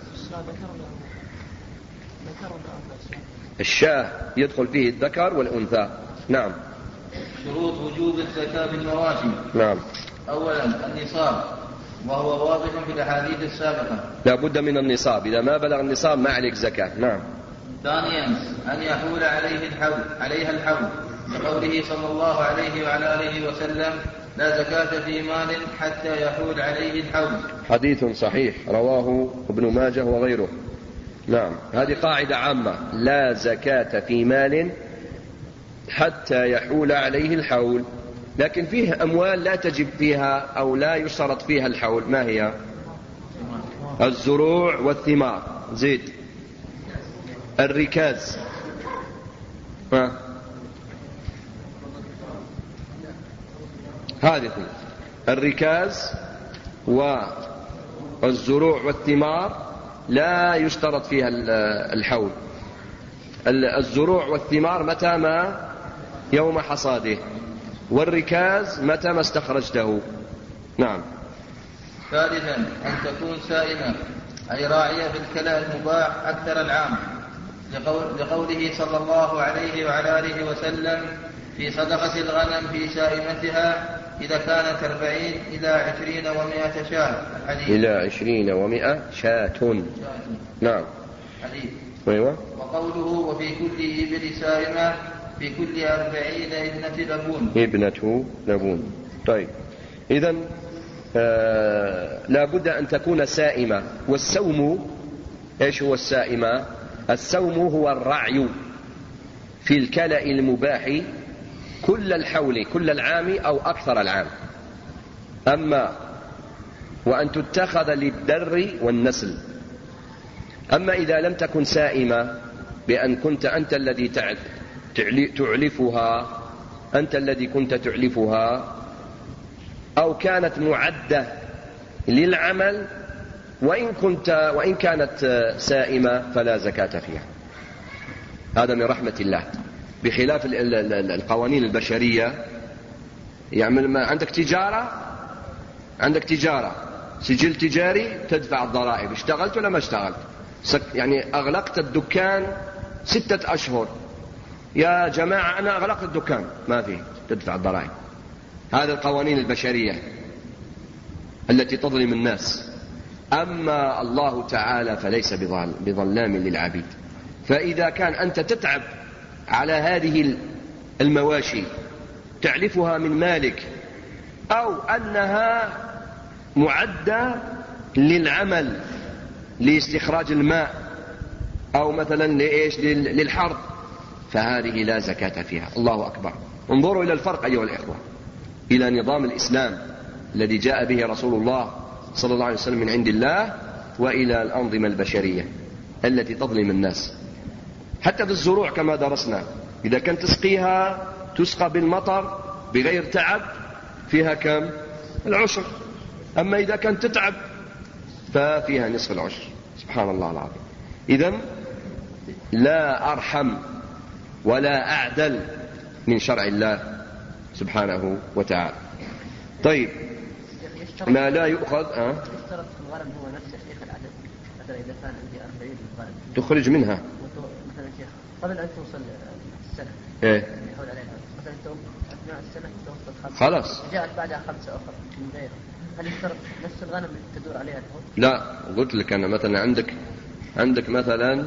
الشاه يدخل فيه الذكر والأنثى. نعم. شروط وجوب الزكاة في المواشي. نعم. أولا النصاب، وهو واضح في الأحاديث السابقة. لا بد من النصاب، إذا ما بلغ النصاب ما عليك زكاة. نعم. ثانيا أن يحول عليها الحول، لقوله صلى الله عليه وعلى آله وسلم: لا زكاة في مال حتى يحول عليه الحول. حديث صحيح رواه ابن ماجه وغيره. نعم. هذه قاعدة عامة: لا زكاة في مال حتى يحول عليه الحول. لكن فيه أموال لا تجب فيها أو لا يشترط فيها الحول، ما هي؟ الزروع والثمار. زيد. الركاز. هذه الركاز والزروع والثمار لا يشترط فيها الحول. الزروع والثمار متى ما يوم حصاده، والركاز متى ما استخرجته. نعم. ثالثا أن تكون سائمة أي راعية بالكلى المباح أكثر العام، لقوله صلى الله عليه وعلى آله وسلم في صدقة الغنم في سائمتها إذا كانت 40 إلى 20 و100 شاة. إلى 20 و100 شاة. نعم. حديث. أيوة. وقوله وفي كل إبل سائمة في كل 40 ابنة لبون. ابنة لبون. طيب، إذن لا بد أن تكون سائمة. والسوم إيش هو السائمة؟ السوم هو الرعي في الكلأ المباح كل الحول، كل العام أو أكثر العام. أما وأن تتخذ للدر والنسل. أما إذا لم تكن سائمة بأن كنت أنت الذي تعلفها، أنت الذي كنت تعلفها، أو كانت معدة للعمل وإن كانت سائمة فلا زكاة فيها. هذا من رحمة الله، بخلاف القوانين البشرية. يعمل ما عندك تجارة سجل تجاري تدفع الضرائب، اشتغلت ولا ما اشتغلت، يعني أغلقت الدكان 6 أشهر، يا جماعة أنا أغلقت الدكان، ما فيه تدفع الضرائب. هذه القوانين البشرية التي تظلم الناس. أما الله تعالى فليس بظلام للعبيد. فإذا كان أنت تتعب على هذه المواشي تعلفها من مالك، أو أنها معدة للعمل لاستخراج الماء، أو مثلا للحرث، فهذه لا زكاة فيها. الله أكبر. انظروا إلى الفرق أيها الإخوة، إلى نظام الإسلام الذي جاء به رسول الله صلى الله عليه وسلم من عند الله، وإلى الأنظمة البشرية التي تظلم الناس. حتى في الزروع كما درسنا، إذا كانت تسقى بالمطر بغير تعب فيها كم؟ العشر. أما إذا كانت تتعب ففيها نصف العشر. سبحان الله العظيم. إذن لا أرحم ولا أعدل من شرع الله سبحانه وتعالى. طيب، ما لا يؤخذ يشترط في الغنم هو نفس الشيخ العدد. مثلا إذا كان عندي 40 غنم تخرج منها مثلا شيخ قبل أن توصل السنة يحول عليها، مثلا أثناء السنة توصل 5 خلاص، جاءت بعدها 5 أخرى من غيرها، هل يشترط نفس الغنم تدور عليها الحول؟ لا، قلت لك أنا مثلا عندك مثلا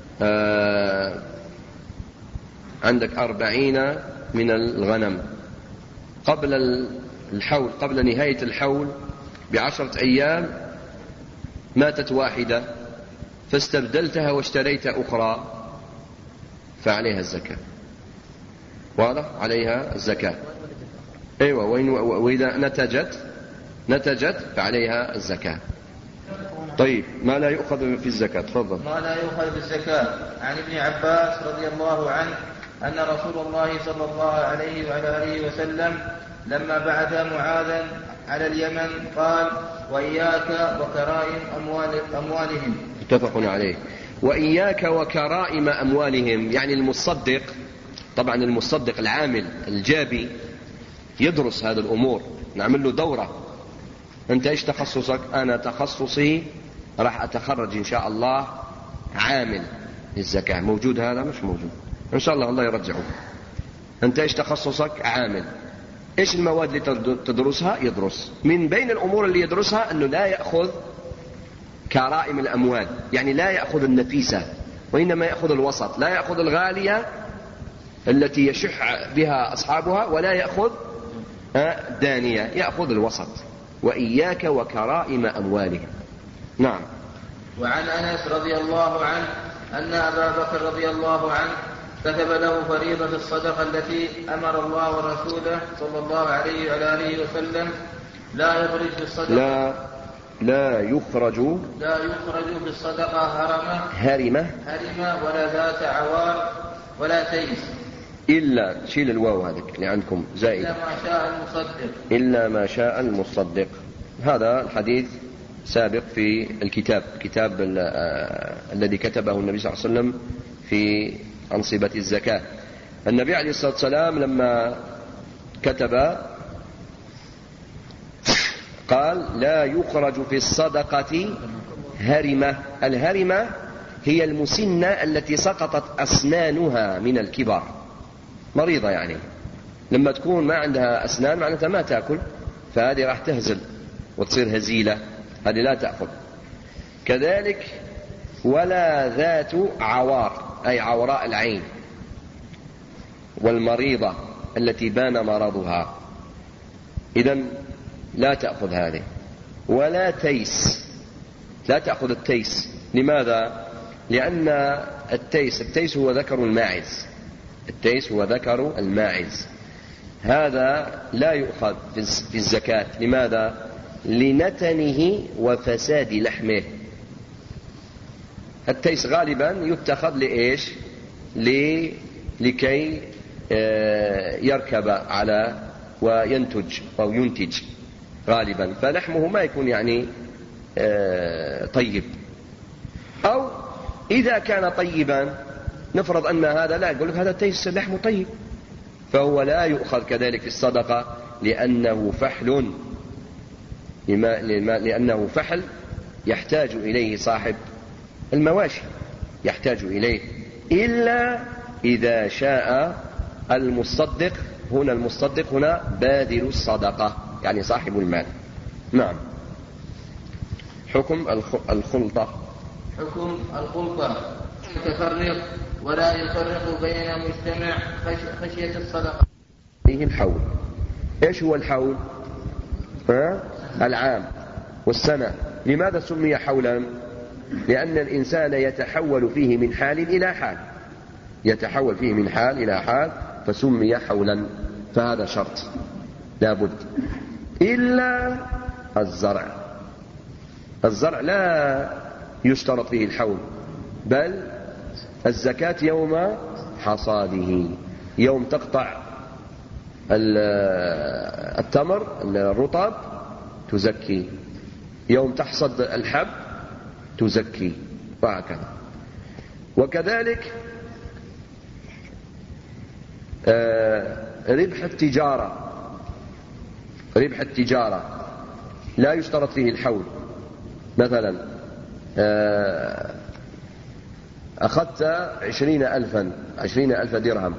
عندك 40 من الغنم قبل الحول، قبل نهاية الحول ب10 أيام ماتت واحدة فاستبدلتها واشتريت أخرى فعليها الزكاة. واضح؟ عليها الزكاة. أيوة. وإذا نتجت فعليها الزكاة. طيب، ما لا يؤخذ في الزكاة؟ تفضل. ما لا يؤخذ في الزكاة. عن ابن عباس رضي الله عنه أن رسول الله صلى الله عليه وعلى آله وسلم لما بعث معاذا على اليمن قال وإياك وكرائم أموالهم. متفق عليه. وإياك وكرائم أموالهم، يعني المصدق، طبعا المصدق العامل الجابي يدرس هذه الأمور، نعمل له دورة. أنت إيش تخصصك؟ أنا تخصصي راح أتخرج إن شاء الله عامل للزكاة. موجود هذا؟ مش موجود. إن شاء الله يرجعه. أنت إيش تخصصك؟ عامل. إيش المواد اللي تدرسها؟ يدرس من بين الأمور اللي يدرسها أنه لا يأخذ كرائم الأموال، يعني لا يأخذ النفيسة، وإنما يأخذ الوسط. لا يأخذ الغالية التي يشح بها أصحابها، ولا يأخذ دانية، يأخذ الوسط. وإياك وكرائم أموالهم. نعم. وعن أنس رضي الله عنه أن أبا بكر رضي الله عنه كتب له فريضة الصدقة التي أمر الله ورسوله صلى الله عليه وعلى آله وسلم لا يخرج بالصدقة لا يخرج بالصدقة هرمة ولا ذات عوار ولا تيس إلا شيل الواو هذه اللي عندكم زائد إلا ما شاء المصدق. هذا الحديث سابق في الكتاب الذي كتبه النبي صلى الله عليه وسلم في أنصبة الزكاة. النبي عليه الصلاة والسلام لما كتب قال لا يخرج في الصدقة هرمة. الهرمة هي المسنة التي سقطت أسنانها من الكبار، مريضة يعني لما تكون ما عندها أسنان معناتها ما تأكل، فهذه راح تهزل وتصير هزيلة، هذه لا تأخذ. كذلك ولا ذات عوار أي عوراء العين والمريضة التي بان مرضها، إذن لا تأخذ هذه. ولا تيس، لا تأخذ التيس. لماذا؟ لأن التيس هو ذكر الماعز، التيس هو ذكر الماعز، هذا لا يؤخذ في الزكاة. لماذا؟ لنتنه وفساد لحمه. التيس غالبا يتخذ لإيش؟ لكي يركب على وينتج أو ينتج غالبا، فلحمه ما يكون يعني طيب. أو إذا كان طيبا نفرض أن هذا لا، يقول لك هذا التيس لحمه طيب، فهو لا يؤخذ كذلك في الصدقة لأنه فحل، لأنه فحل يحتاج إليه صاحب المواشي، يحتاج إليه، إلا إذا شاء المصدق. هنا المصدق هنا باذل الصدقة يعني صاحب المال. نعم. حكم الخلطة يتفرق ولا يفرق بين مجتمع خشية الصدقة. فيه الحول. إيش هو الحول؟ العام والسنة. لماذا سمي حولا؟ لأن الإنسان يتحول فيه من حال إلى حال، يتحول فيه من حال إلى حال فسمي حولا، فهذا شرط لابد. إلا الزرع لا يشترط فيه الحول، بل الزكاة يوم حصاده، يوم تقطع التمر الرطب تزكي، يوم تحصد الحب تزكي، وهكذا. وكذلك ربح التجارة لا يشترط فيه الحول. مثلا أخذت 20,000 درهم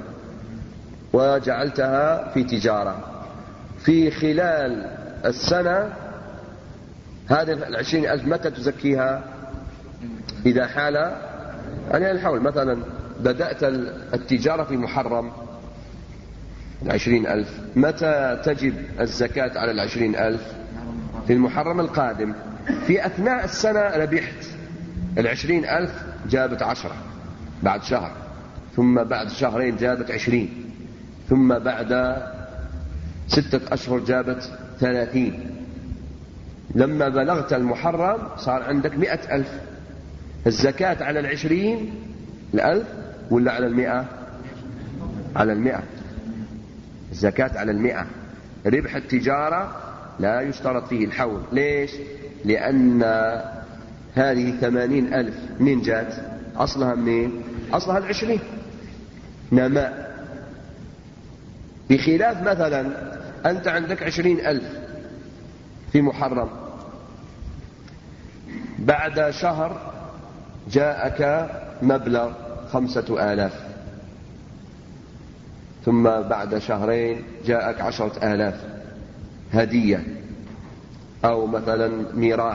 وجعلتها في تجارة، في خلال السنة هذه 20,000 متى تزكيها؟ إذا حال عليها الحول. مثلا بدأت التجارة في محرم 20,000، متى تجب الزكاة على 20,000؟ في المحرم القادم. في أثناء السنة ربحت 20,000 جابت 10، بعد شهر، ثم بعد شهرين جابت 20، ثم بعد 6 أشهر جابت 30. لما بلغت المحرم صار عندك 100,000. الزكاة على 20,000 ولا على 100؟ على 100. الزكاة على 100. ربح التجارة لا يشترط فيه الحول. ليش؟ لأن هذه 80,000 من جات؟ أصلها منين؟ أصلها 20 نماء. بخلاف مثلا أنت عندك 20,000 في محرم، بعد شهر جاءك مبلغ 5,000، ثم بعد شهرين جاءك 10,000 هدية أو مثلا ميراث،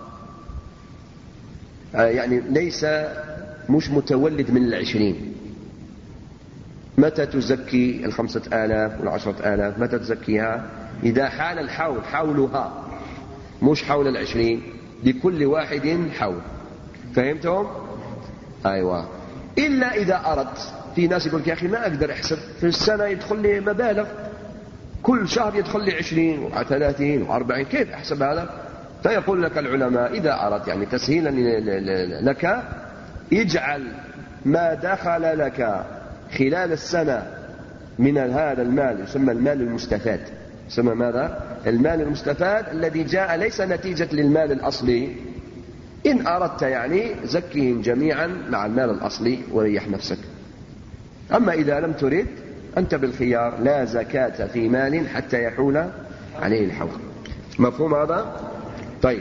يعني ليس مش متولد من 20. متى تزكي 5,000 وال10,000؟ متى تزكيها؟ إذا حال الحول، حولها مش حول 20، لكل واحد حول. فهمتم؟ أيوة. إلا إذا أردت في ناس يقول يا أخي ما أقدر أحسب، في السنة يدخل لي مبالغ، كل شهر يدخل لي 20 و30 و40، كيف أحسب هذا؟ فيقول لك العلماء إذا أردت يعني تسهيلا لك اجعل ما دخل لك خلال السنة من هذا المال، يسمى المال المستفاد، يسمى ماذا؟ المال المستفاد الذي جاء ليس نتيجة للمال الأصلي. إن أردت يعني زكيهم جميعا مع المال الأصلي وريح نفسك. أما إذا لم ترد أنت بالخيار، لا زكاة في مال حتى يحول عليه الحول. مفهوم هذا؟ طيب.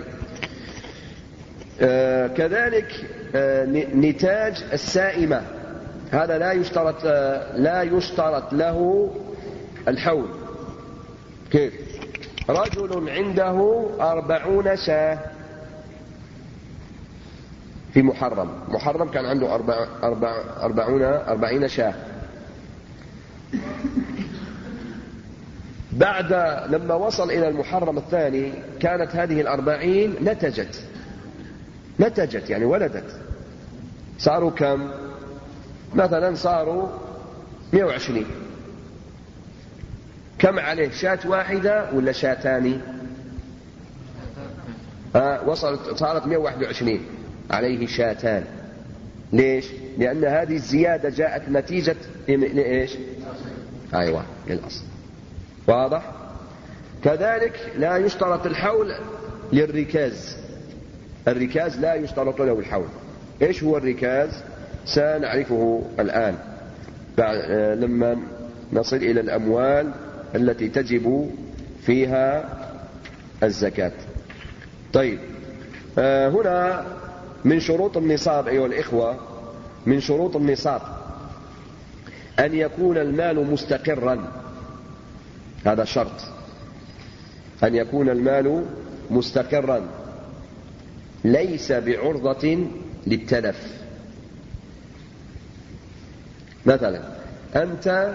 كذلك نتاج السائمة، هذا لا يشترط له الحول. كيف؟ رجل عنده 40 شاة في محرم كان عنده 40 شاة. بعد لما وصل إلى المحرم الثاني كانت هذه 40 نتجت يعني ولدت، صاروا كم؟ مثلا صاروا 120. كم عليه؟ شاة واحدة ولا شاتان؟ صارت 121 عليه شاتان. ليش؟ لأن هذه الزيادة جاءت نتيجة لإيش؟ أيوة للأصل. واضح؟ كذلك لا يشترط الحول للركاز. الركاز لا يشترط له الحول. إيش هو الركاز؟ سنعرفه الآن لما نصل إلى الأموال التي تجب فيها الزكاة. طيب، هنا من شروط النصاب أيها الإخوة، من شروط النصاب أن يكون المال مستقرا. هذا شرط، أن يكون المال مستقرا ليس بعرضة للتلف. مثلا أنت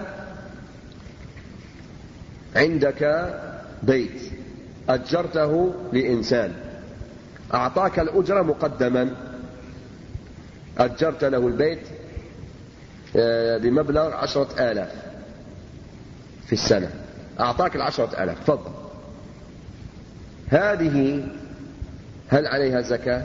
عندك بيت أجرته لإنسان، أعطاك الأجرة مقدما، أجرت له البيت بمبلغ 10,000 في السنة، أعطاك 10,000، تفضل. هذه هل عليها زكاة؟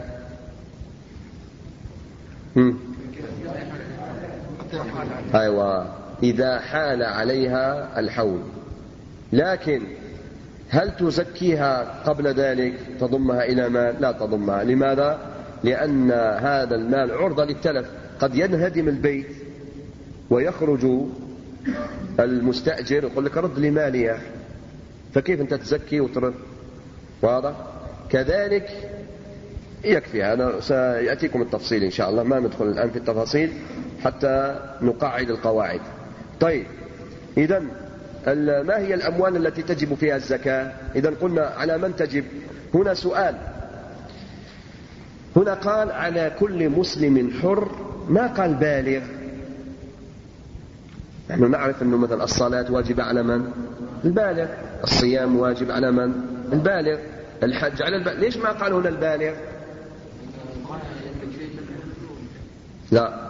أيوة، إذا حال عليها الحول. لكن هل تزكيها قبل ذلك؟ تضمها إلى مال؟ لا تضمها. لماذا؟ لأن هذا المال عرضة للتلف، قد ينهدم البيت ويخرج المستأجر يقول لك رد لي مالي، فكيف أنت تزكي وترد؟ واضح؟ كذلك يكفي هذا، سيأتيكم التفصيل إن شاء الله، ما ندخل الآن في التفاصيل حتى نقاعد القواعد. طيب، إذن ما هي الأموال التي تجب فيها الزكاة؟ إذن قلنا على من تجب؟ هنا سؤال، هنا قال على كل مسلم حر، ما قال بالغ. نحن نعرف أنه مثلا الصلاة واجب على من؟ البالغ. الصيام واجب على من؟ البالغ. الحج على البالغ. ليش ما قال هنا البالغ؟ لا،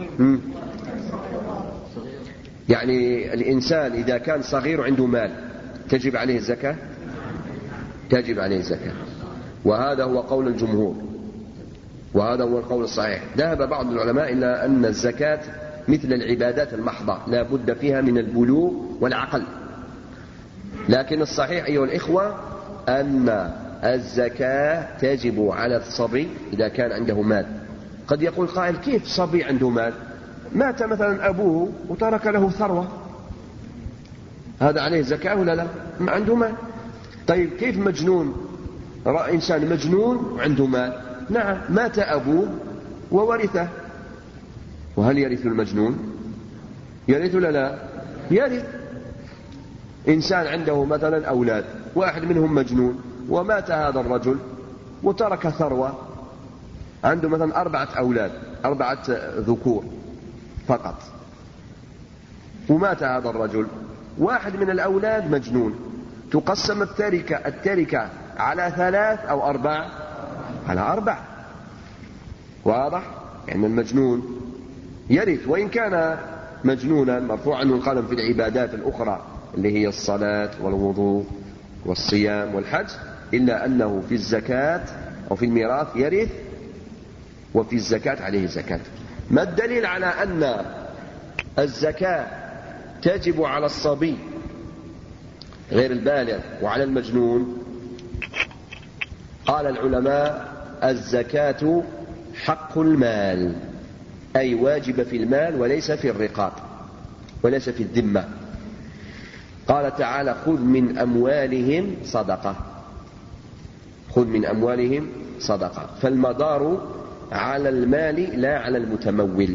يعني الإنسان إذا كان صغير عنده مال تجب عليه الزكاة؟ تجب عليه الزكاة، وهذا هو قول الجمهور، وهذا هو القول الصحيح. ذهب بعض العلماء إلى أن الزكاة مثل العبادات المحضة، لا بد فيها من البلوغ والعقل. لكن الصحيح أيها الإخوة أن الزكاة تجب على الصبي إذا كان عنده مال. قد يقول قائل كيف صبي عنده مال؟ مات مثلا أبوه وترك له ثروة، هذا عليه زكاة ولا لا؟ ما عنده مال. طيب كيف مجنون؟ رأى إنسان مجنون وعنده مال، نعم مات أبوه وورثه، وهل يرث المجنون؟ يرث ولا لا؟ يرث. إنسان عنده مثلا أولاد، واحد منهم مجنون ومات هذا الرجل وترك ثروة، عنده مثلا 4 أولاد، 4 ذكور فقط، ومات هذا الرجل، واحد من الأولاد مجنون، تقسم التركة على 3 أو 4؟ على 4. واضح؟ يعني المجنون يرث، وإن كان مجنونا مرفوع عنه القلم في العبادات الأخرى اللي هي الصلاة والوضوء والصيام والحج، إلا أنه في الزكاة أو في الميراث يرث، وفي الزكاة عليه زكاة. ما الدليل على أن الزكاة تجب على الصبي غير البالغ وعلى المجنون؟ قال العلماء: الزكاة حق المال، أي واجب في المال وليس في الرقاب وليس في الذمة. قال تعالى: خذ من أموالهم صدقة، خذ من أموالهم صدقة. فالمدار على المال لا على المتمول.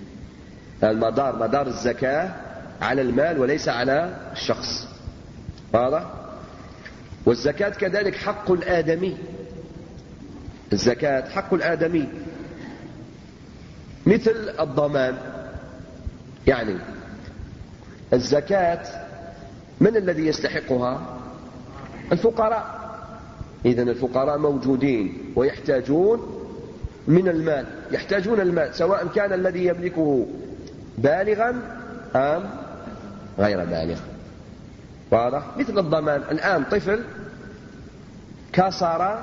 مدار الزكاة على المال وليس على الشخص. واضح؟ والزكاة كذلك حق الآدمي، الزكاة حق الآدمي مثل الضمان. يعني الزكاة من الذي يستحقها؟ الفقراء. إذن الفقراء موجودين ويحتاجون من المال، يحتاجون المال، سواء كان الذي يملكه بالغا أم غير بالغ. واضح؟ مثل الضمان. الآن طفل كسر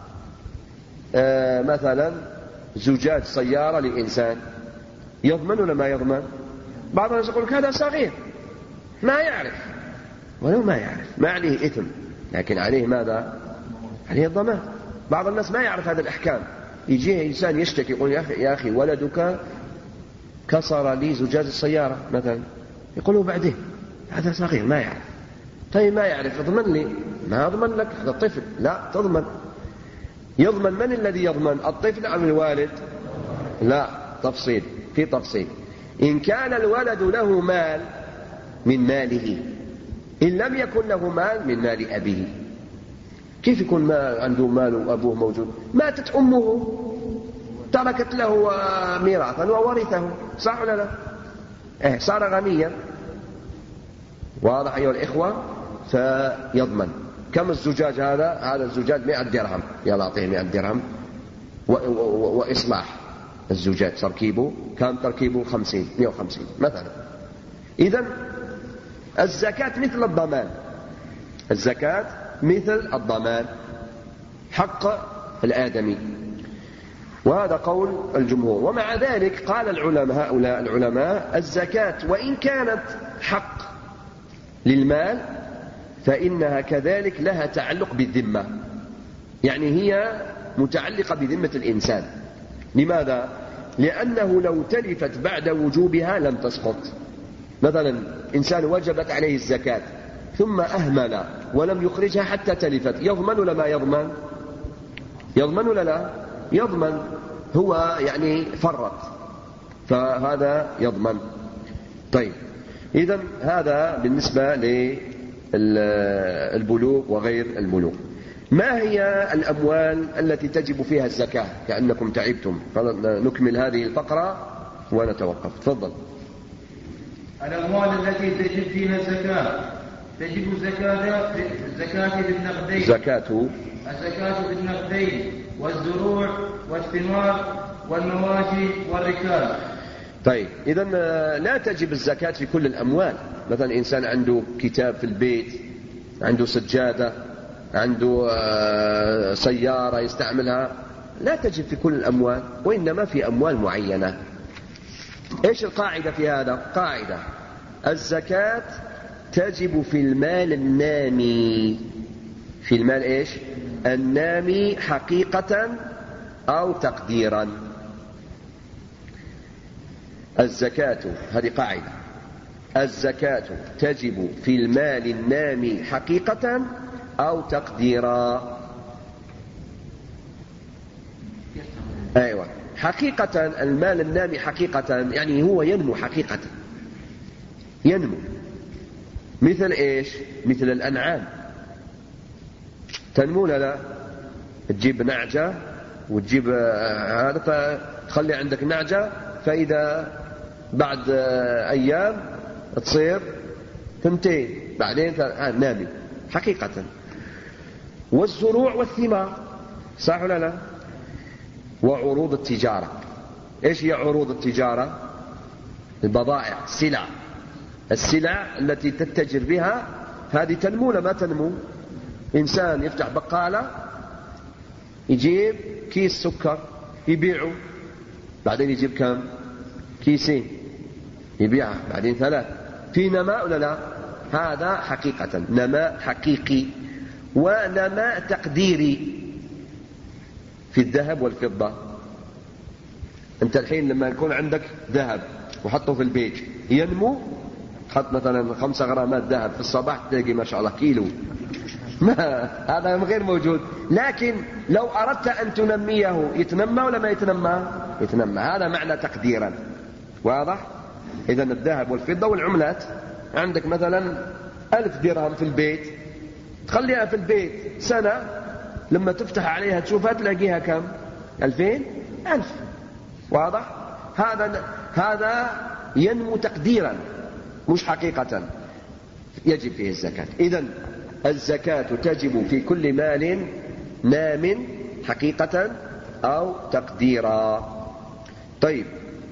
مثلا زجاج سيارة لإنسان، يضمن ولا ما يضمن؟ بعض الناس يقول هذا صغير ما يعرف، ولو ما يعرف ما عليه إثم، لكن عليه ماذا؟ عليه الضمان. بعض الناس ما يعرف هذا الأحكام، يجيه إنسان يشتكي يقول: يا أخي ولدك كسر لي زجاج السيارة مثلا. يقولوا بعدين هذا صغير ما يعرف. طيب ما يعرف اضمن لي. ما أضمن لك، هذا الطفل. لا تضمن. يضمن من الذي يضمن؟ الطفل أم الوالد؟ لا، تفصيل، في تفصيل. إن كان الولد له مال من ماله، إن لم يكن له مال من مال أبيه. كيف يكون ما عنده مال وأبوه موجود؟ ماتت أمه تركت له ميراثا وورثه، صح ولا لا؟ صار غنيا. واضح أيها الإخوة؟ فيضمن. كم الزجاج هذا؟ هذا الزجاج 100 درهم، يلا أعطيه 100 درهم وإصلاح الزجاج. تركيبه كم؟ تركيبه 50 150 مثلا. إذن الزكاة مثل الضمان، الزكاة مثل الضمان، حق الآدمي. وهذا قول الجمهور. ومع ذلك قال العلماء، هؤلاء العلماء: الزكاة وإن كانت حق للمال فإنها كذلك لها تعلق بالذمة، يعني هي متعلقة بذمة الإنسان. لماذا؟ لأنه لو تلفت بعد وجوبها لم تسقط. مثلا إنسان وجبت عليه الزكاة ثم أهمل ولم يخرجها حتى تلفت، يضمن ولا ما يضمن؟ يضمن ولا لا؟ يضمن. هو يعني فرط، فهذا يضمن. طيب، إذن هذا بالنسبة للبلوغ وغير البلوغ. ما هي الأموال التي تجب فيها الزكاة؟ كأنكم تعبتم، فنكمل هذه الفقرة ونتوقف. تفضل. الأموال التي تجب فيها الزكاة: تجب الزكاة بالنقدين، الزكاة بالنقدين والزروع والثمار والمواشي والركاب. طيب، إذن لا تجب الزكاة في كل الأموال. مثلا إنسان عنده كتاب في البيت، عنده سجادة، عنده سيارة يستعملها، لا تجب في كل الأموال، وإنما في أموال معينة. إيش القاعدة في هذا؟ قاعدة: الزكاة تجب في المال النامي. في المال إيش؟ النامي حقيقة أو تقديرا. الزكاة، هذه قاعدة: الزكاة تجب في المال النامي حقيقة أو تقديرا. أيوة، حقيقة. المال النامي حقيقة يعني هو ينمو حقيقة، ينمو. مثل إيش؟ مثل الأنعام تنمو لا؟ تجيب نعجة وتجيب هذا، فتخلي عندك نعجة، فإذا بعد أيام تصير 2، بعدين نامي حقيقة. والزروع والثمار، صح ولا لا؟ وعروض التجارة. إيش هي عروض التجارة؟ البضائع، السلع التي تتجر بها هذه تنمو ولا ما تنمو؟ إنسان يفتح بقالة يجيب كيس سكر يبيعه، بعدين يجيب كم؟ كيسين يبيعه، بعدين 3. في نماء ولا لا؟ هذا حقيقة نماء حقيقي ونماء تقديري في الذهب والفضة. أنت الحين لما يكون عندك ذهب وحطه في البيت ينمو، حط مثلا 5 غرامات ذهب في الصباح تلاقي ما شاء الله كيلو هذا غير موجود. لكن لو أردت أن تنميه يتنمى ولا ما يتنمى؟ يتنمى. هذا معنى تقديرا. واضح؟ إذن الذهب والفضة والعملات، عندك مثلا 1000 درهم في البيت، تخليها في البيت سنة، لما تفتح عليها تشوفها تلاقيها كم؟ 2000 1000. واضح؟ هذا ينمو تقديرا مش حقيقة، يجب فيه الزكاة. إذن الزكاة تجب في كل مال نام حقيقة أو تقديرا. طيب،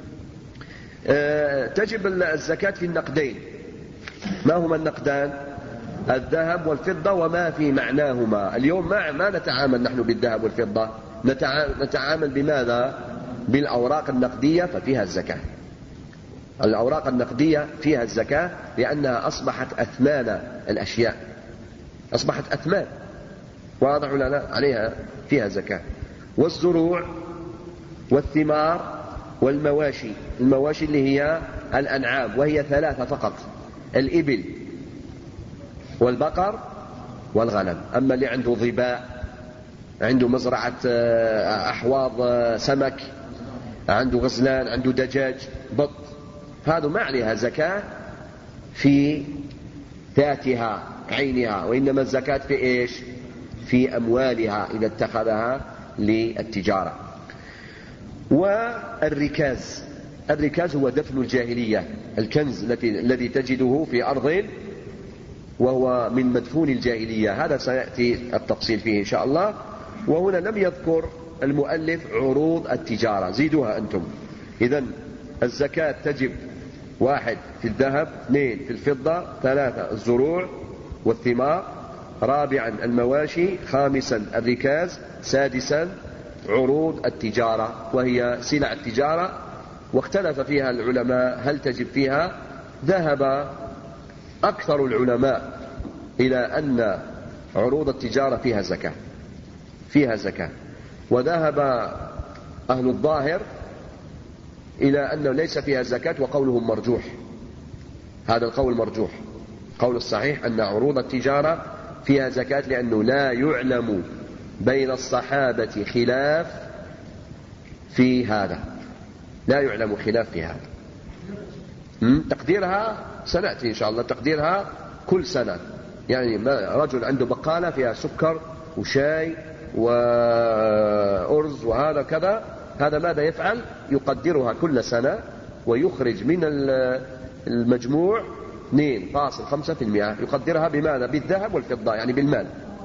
تجب الزكاة في النقدين. ما هما النقدان؟ الذهب والفضة وما في معناهما. اليوم ما نتعامل نحن بالذهب والفضة، نتعامل بماذا؟ بالأوراق النقدية، ففيها الزكاة. الأوراق النقدية فيها الزكاة لأنها أصبحت أثمان الأشياء، أصبحت أثمان. واضح ولا لا؟ عليها فيها زكاة. والزروع والثمار والمواشي، المواشي اللي هي الأنعام، وهي 3 فقط: الإبل والبقر والغنم. أما اللي عنده ظباء، عنده مزرعة أحواض سمك، عنده غزلان، عنده دجاج، بط، هذا ما عليها زكاة في ذاتها عينها، وإنما الزكاة في إيش؟ في أموالها إذا اتخذها للتجارة. والركاز، الركاز هو دفن الجاهلية، الكنز الذي تجده في أرض وهو من مدفون الجاهلية. هذا سيأتي التفصيل فيه إن شاء الله. وهنا لم يذكر المؤلف عروض التجارة، زيدوها أنتم. إذن الزكاة تجب: 1 في الذهب، 2 في الفضة، 3 الزروع والثمار، 4 المواشي، 5 الركاز، 6 عروض التجارة وهي سلع التجارة. واختلف فيها العلماء هل تجب فيها. ذهب أكثر العلماء إلى أن عروض التجارة فيها زكاة، وذهب أهل الظاهر إلى أنه ليس فيها زكاة، وقولهم مرجوح. هذا القول مرجوح. قول الصحيح أن عروض التجارة فيها زكاة، لأنه لا يعلم بين الصحابة خلاف في هذا، لا يعلم خلاف في هذا. تقديرها سنأتي إن شاء الله، تقديرها كل سنة. يعني رجل عنده بقالة فيها سكر وشاي وأرز وهذا كذا، هذا ماذا يفعل؟ يقدرها كل سنة ويخرج من المجموع 2.5%. يقدرها بماذا؟ بالذهب والفضة، يعني بالمال.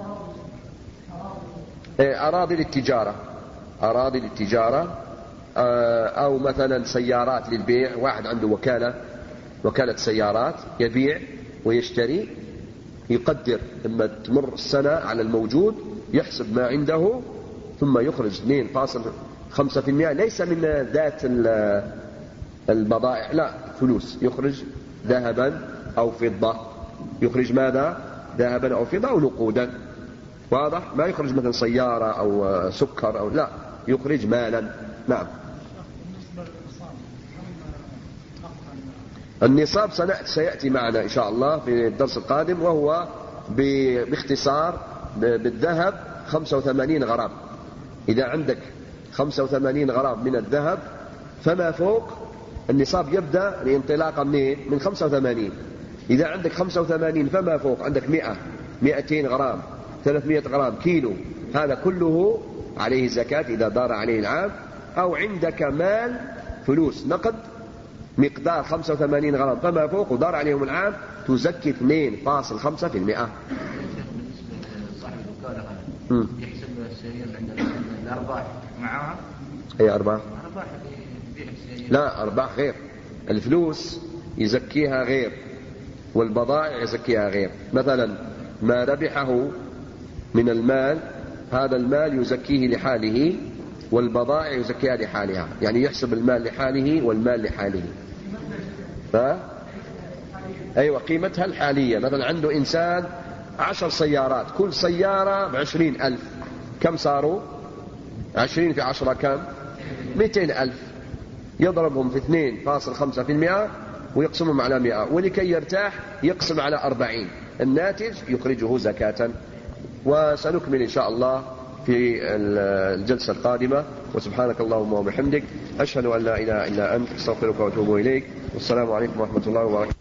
أراضي للتجارة، أو مثلا سيارات للبيع. واحد عنده وكالة سيارات يبيع ويشتري، يقدر لما تمر السنة على الموجود، يحسب ما عنده ثم يخرج 2.5%. ليس من ذات البضائع، لا، فلوس، يخرج ذهبا أو فضة. يخرج ماذا؟ ذهبا أو فضة أو نقودا. واضح؟ ما يخرج مثلا سيارة أو سكر أو لا، يخرج مالا. نعم. النصاب سيأتي معنا إن شاء الله في الدرس القادم، وهو باختصار بالذهب 85 غرام. إذا عندك 85 غرام من الذهب فما فوق، النصاب يبدأ الانطلاقة من 85. إذا عندك 85 فما فوق، عندك 100 200 غرام 300 غرام كيلو، هذا كله عليه زكاة إذا دار عليه العام. أو عندك مال فلوس نقد مقدار 85 غرام فما فوق ودار عليهم العام، تزكي 2.5%. صاحب الوكالة يحسب السيارة عند الأرباح معها. أي أرباح؟ أرباح اللي يبيع السيارة. لا، أرباح غير. الفلوس يزكيها غير والبضائع يزكيها غير. مثلا ما ربحه من المال هذا المال يزكيه لحاله والبضائع يزكيها لحالها، يعني يحسب المال لحاله والمال لحاله. أيوة قيمتها الحالية. مثلا عنده إنسان 10 سيارات، كل سيارة ب20,000، كم صاروا؟ 20 في 10 كم؟ 200,000. يضربهم في 2.5% ويقسمهم على 100، ولكي يرتاح يقسم على 40، الناتج يخرجه زكاة. وسنكمل إن شاء الله في الجلسة القادمة. وسبحانك اللهم وبحمدك أشهد أن لا إله إلا أنت أستغفرك وأتوب إليك، والسلام عليكم ورحمة الله وبركاته.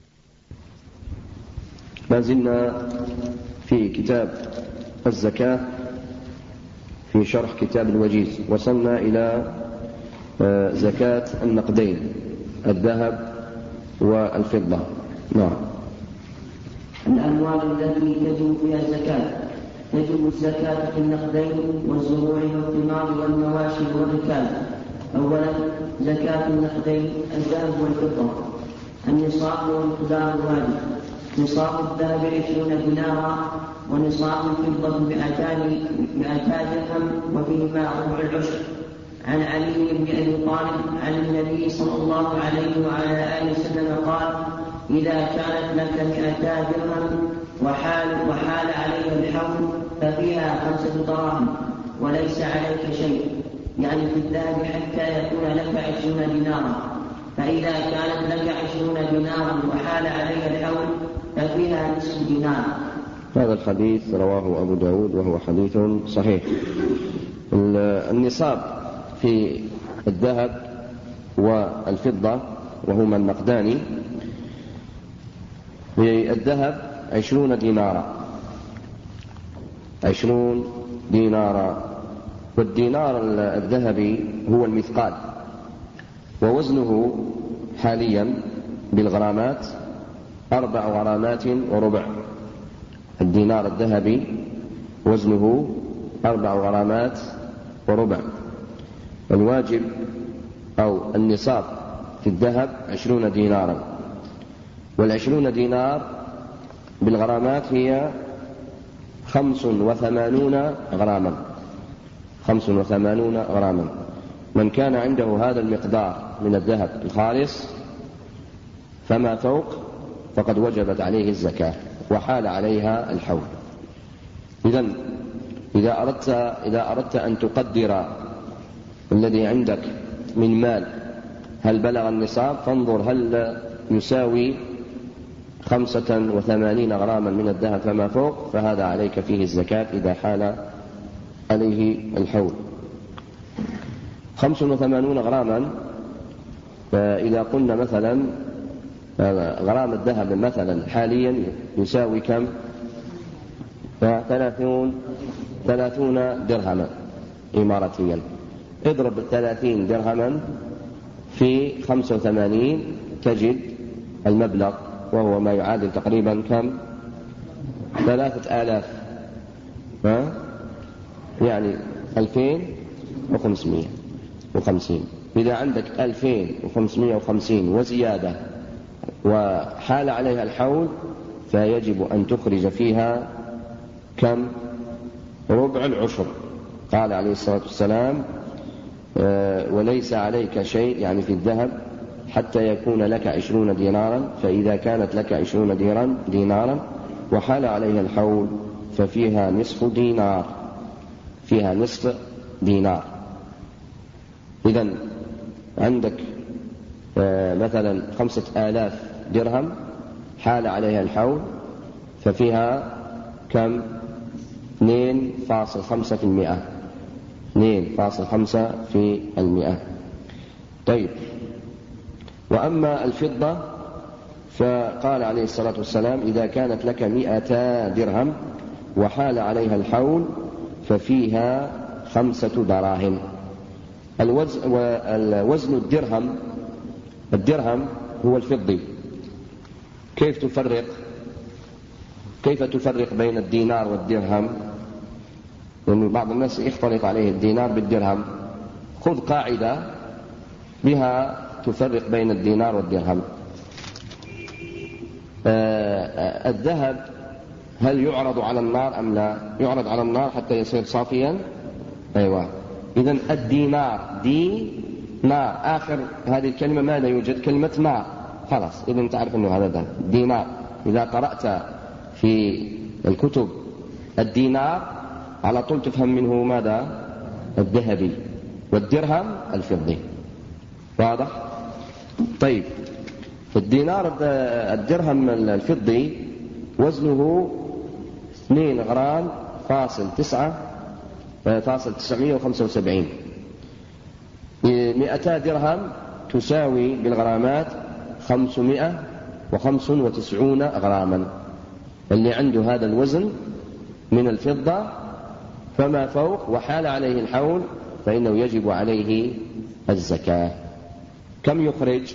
ما زلنا في كتاب الزكاة في شرح كتاب الوجيز، وصلنا إلى زكاة النقدين الذهب والفضة. نعم. الأموال التي تجب فيها الزكاة: تجب الزكاة في النقدين والزروع والثمار والمواشي والركاب. أولا زكاة النقدين الذهب والفضة. النصاب ومقدار الواجب: نصاب الذهب 20 دينارا، ونصاب الفضة 200 درهم، وفيهما ربع العشر. عن علي بن أبي طالب عن النبي صلى الله عليه وعلى آله وسلم قال: إذا كانت لك 200 درهم وحال عليها الحول ففيها 5 دراهم وليس عليك شيء، يعني في الذهب، حتى يكون لك 20 دينارا. فإذا كانت لك 20 دينارا وحال عليها الحول ففيها نصف دينار. هذا الحديث رواه أبو داود وهو حديث صحيح. النصاب في الذهب والفضة وهما النقدان: الذهب 20 دينارا، 20 دينارا. والدينار الذهبي هو المثقال، ووزنه حاليا بالغرامات 4 غرامات وربع. الدينار الذهبي وزنه 4 غرامات وربع. الواجب أو النصاب في الذهب 20 دينارا، وال20 دينار بالغرامات هي 85 غراما. 85 غراما. من كان عنده هذا المقدار من الذهب الخالص فما فوق فقد وجبت عليه الزكاة وحال عليها الحول. إذن إذا أردت أن تقدر الذي عندك من مال هل بلغ النصاب، فانظر هل يساوي 85 غراما من الذهب فما فوق، فهذا عليك فيه الزكاة إذا حال عليه الحول. 85 غراما، فإذا قلنا مثلا غرام الذهب مثلا حاليا يساوي كم؟ 30 درهما إماراتيا. اضرب 30 درهما في 85 تجد المبلغ، وهو ما يعادل تقريبا كم؟ 3000، يعني 2550. إذا عندك 2550 وزيادة وحال عليها الحول فيجب أن تخرج فيها كم؟ ربع العشر. قال عليه الصلاة والسلام: وليس عليك شيء، يعني في الذهب، حتى يكون لك 20 دينارا، فإذا كانت لك 20 دينارا وحال عليها الحول ففيها نصف دينار. فيها نصف دينار. إذن عندك مثلا 5000 درهم حال عليها الحول ففيها كم؟ 2.5%. 2.5%. طيب، وأما الفضة فقال عليه الصلاة والسلام: إذا كانت لك 200 درهم وحال عليها الحول ففيها 5 دراهم. الوزن الدرهم هو الفضي. كيف تفرق بين الدينار والدرهم؟ لأن بعض الناس يختلط عليه الدينار بالدرهم. خذ قاعدة بها تفرق بين الدينار والدرهم. الذهب هل يعرض على النار أم لا؟ يعرض على النار حتى يصير صافيا. أيوة. إذن الدينار نار، آخر هذه الكلمة ماذا يوجد؟ كلمة نار. خلاص إذن تعرف أنه هذا ذهب. دينار إذا قرأت في الكتب الدينار على طول تفهم منه ماذا؟ الذهبي. والدرهم الفضي. واضح؟ طيب الدينار الدرهم الفضي وزنه 2 غرام فاصل 975. 200 درهم تساوي بالغرامات 595 غراما. اللي عنده هذا الوزن من الفضة فما فوق وحال عليه الحول فإنه يجب عليه الزكاة. كم يخرج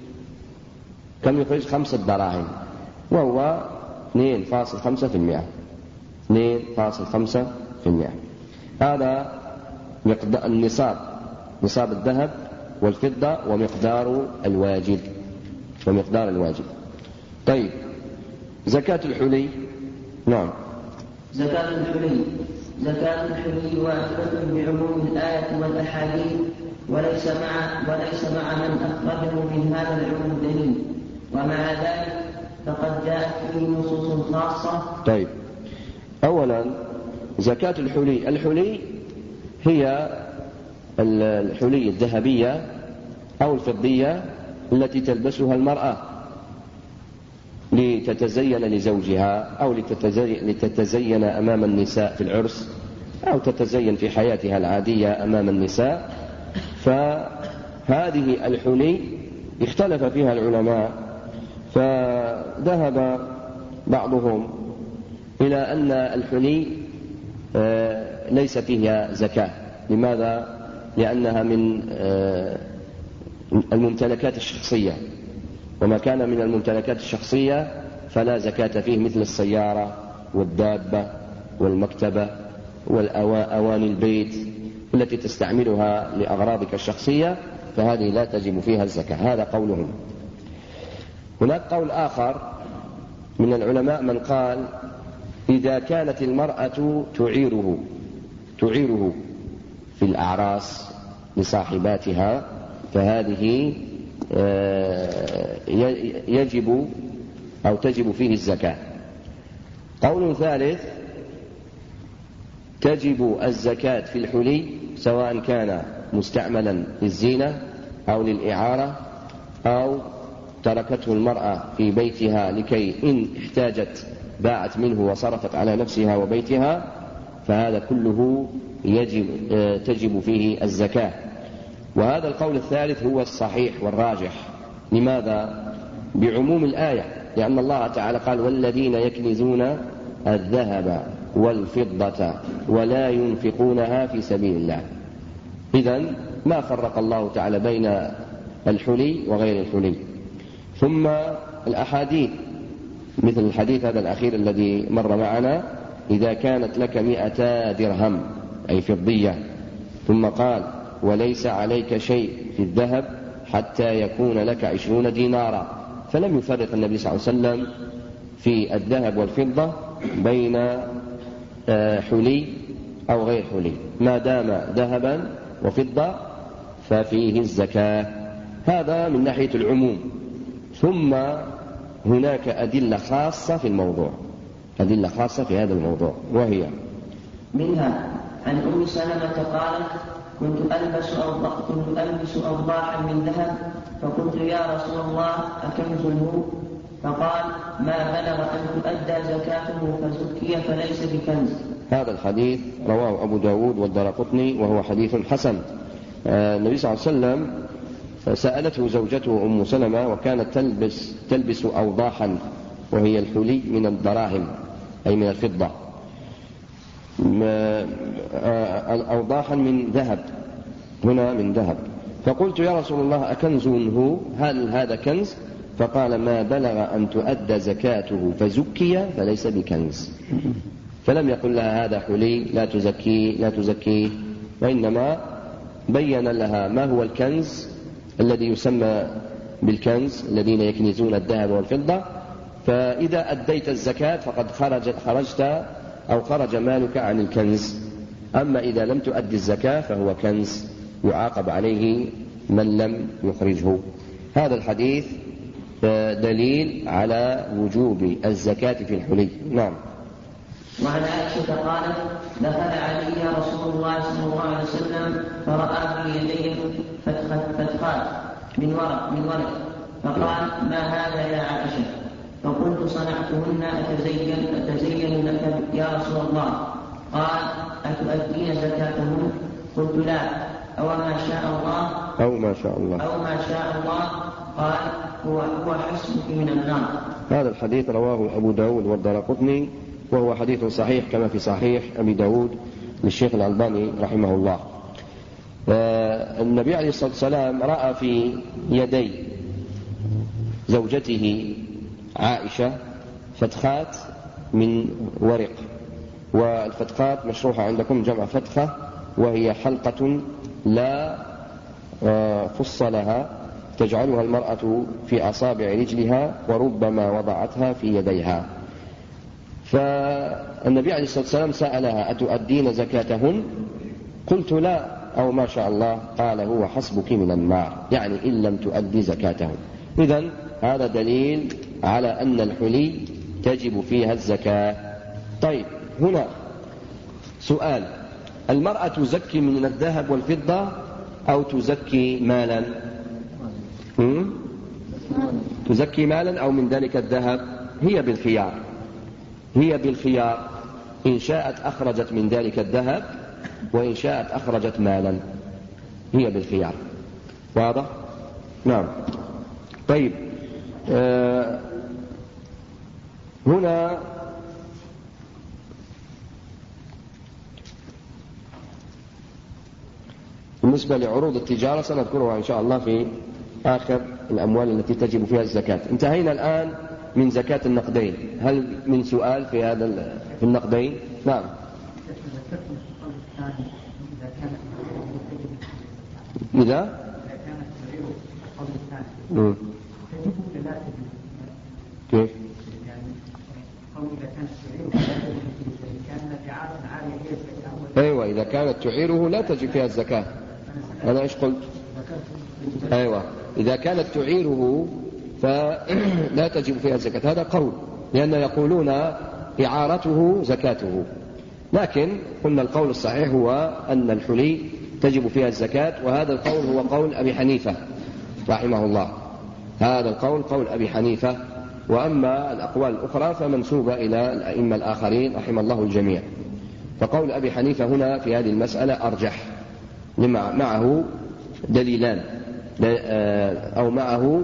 5 دراهم وهو 2.5%. 2.5%. هذا النصاب، نصاب الذهب والفضة ومقدار الواجب. طيب زكاة الحلي. نعم. زكاة الحلي واجبة بعموم الآية والأحاديث وليس مع من أخرجه من هذا العموم دليل، ومع ذلك فقد جاءت فيه نصوص خاصة. طيب أولا زكاة الحلي هي الحلي الذهبية أو الفضية التي تلبسها المرأة لتتزين لزوجها أو لتتزين أمام النساء في العرس أو تتزين في حياتها العادية أمام النساء. فهذه الحلي اختلف فيها العلماء، فذهب بعضهم إلى أن الحلي ليس فيها زكاة. لماذا؟ لأنها من الممتلكات الشخصية، وما كان من الممتلكات الشخصية فلا زكاة فيه، مثل السيارة والدابة والمكتبة والأواني البيت التي تستعملها لأغراضك الشخصية، فهذه لا تجب فيها الزكاة. هذا قولهم. هناك قول آخر من العلماء من قال إذا كانت المرأة تعيره في الأعراس لصاحباتها فهذه يجب أو تجب فيه الزكاة. قول ثالث تجب الزكاة في الحلي سواء كان مستعملا للزينة أو للإعارة أو تركته المرأة في بيتها لكي إن احتاجت باعت منه وصرفت على نفسها وبيتها، فهذا كله تجب فيه الزكاة. وهذا القول الثالث هو الصحيح والراجح. لماذا؟ بعموم الآية، لأن الله تعالى قال والذين يكنزون الذهب والفضة ولا ينفقونها في سبيل الله. إذن ما فرق الله تعالى بين الحلي وغير الحلي. ثم الأحاديث مثل الحديث هذا الأخير الذي مر معنا إذا كانت لك 200 درهم أي فضية، ثم قال وليس عليك شيء في الذهب حتى يكون لك 20 دينارا، فلم يفرق النبي صلى الله عليه وسلم في الذهب والفضة بين حلي أو غير حلي، ما دام ذهبا وفضة ففيه الزكاة. هذا من ناحية العموم. ثم هناك أدلة خاصة في الموضوع، أدلة خاصة في هذا الموضوع، وهي منها عن أم سلمة قالت كنت ألبس أوضاحا من ذهب فقلت يا رسول الله أكنز هو؟ فقال ما بلغ أن تؤدى زكاته فزكي فليس بكنز. هذا الحديث رواه أبو داود والدارقطني وهو حديث حسن. النبي صلى الله عليه وسلم سألته زوجته أم سلمة وكانت تلبس أوضاحا وهي الحلي من الدراهم أي من الفضة، أوضاحا من ذهب، هنا من ذهب. فقلت يا رسول الله أكنز هو؟ هل هذا كنز؟ فقال ما بلغ أن تؤدى زكاته فزكي فليس بكنز. فلم يقل لها هذا حلي لا تزكيه، وإنما بين لها ما هو الكنز الذي يسمى بالكنز، الذين يكنزون الذهب والفضة، فإذا أديت الزكاة فقد خرجت أو خرج مالك عن الكنز. أما إذا لم تؤدي الزكاة فهو كنز يعاقب عليه من لم يخرجه. هذا الحديث دليل على وجوب الزكاة في الحلي. نعم. وعن عائشة قالت: دخل علي رسول الله صلى الله عليه وسلم فرأى في يديه فتخات من ورق فقال: ما هذا يا عائشة؟ فقلت: صنعتهن أتزين لك يا رسول الله. قال: أتؤدين زكاتهن؟ قلت: لا. أو ما شاء الله. قال: هو حسبك من النار. هذا الحديث رواه أبو داود والدارقطني، وهو حديث صحيح كما في صحيح أبي داود للشيخ الألباني رحمه الله. النبي عليه الصلاة والسلام رأى في يدي زوجته عائشة فتخات من ورق، والفتخات مشروحة عندكم جمع فتخة، وهي حلقة لا فص لها تجعلها المرأة في أصابع رجلها وربما وضعتها في يديها. فالنبي عليه الصلاة والسلام سألها: أتؤدين زكاتهن؟ قلت: لا. أو ما شاء الله. قال: هو حسبك من النار، يعني إن لم تؤدي زكاتهن. إذن هذا دليل على أن الحلي تجب فيها الزكاة. طيب، هنا سؤال: المرأة تزكي من الذهب والفضة أو تزكي مالا؟ تزكي مالا أو من ذلك الذهب؟ هي بالخيار، إن شاءت أخرجت من ذلك الذهب، وإن شاءت أخرجت مالا. هي بالخيار. واضح؟ نعم. طيب، هنا بالنسبة لعروض التجارة سنذكرها إن شاء الله في آخر الأموال التي تجب فيها الزكاة. انتهينا الآن من زكاة النقدين. هل من سؤال في هذا في النقدين؟ نعم. إذا كيف؟ أيوة، إذا كانت تعيره لا تجب فيها الزكاة. أنا إيش قلت؟ أيوة، إذا كانت تعيره فلا تجب فيها الزكاة. هذا قول، لأن يقولون إعارته زكاته، لكن قلنا القول الصحيح هو أن الحلي تجب فيها الزكاة، وهذا القول هو قول أبي حنيفة رحمه الله. هذا القول قول أبي حنيفة، وأما الأقوال الأخرى فمنسوبة إلى الأئمة الآخرين رحم الله الجميع. فقول أبي حنيفة هنا في هذه المسألة أرجح، معه دليلان أو معه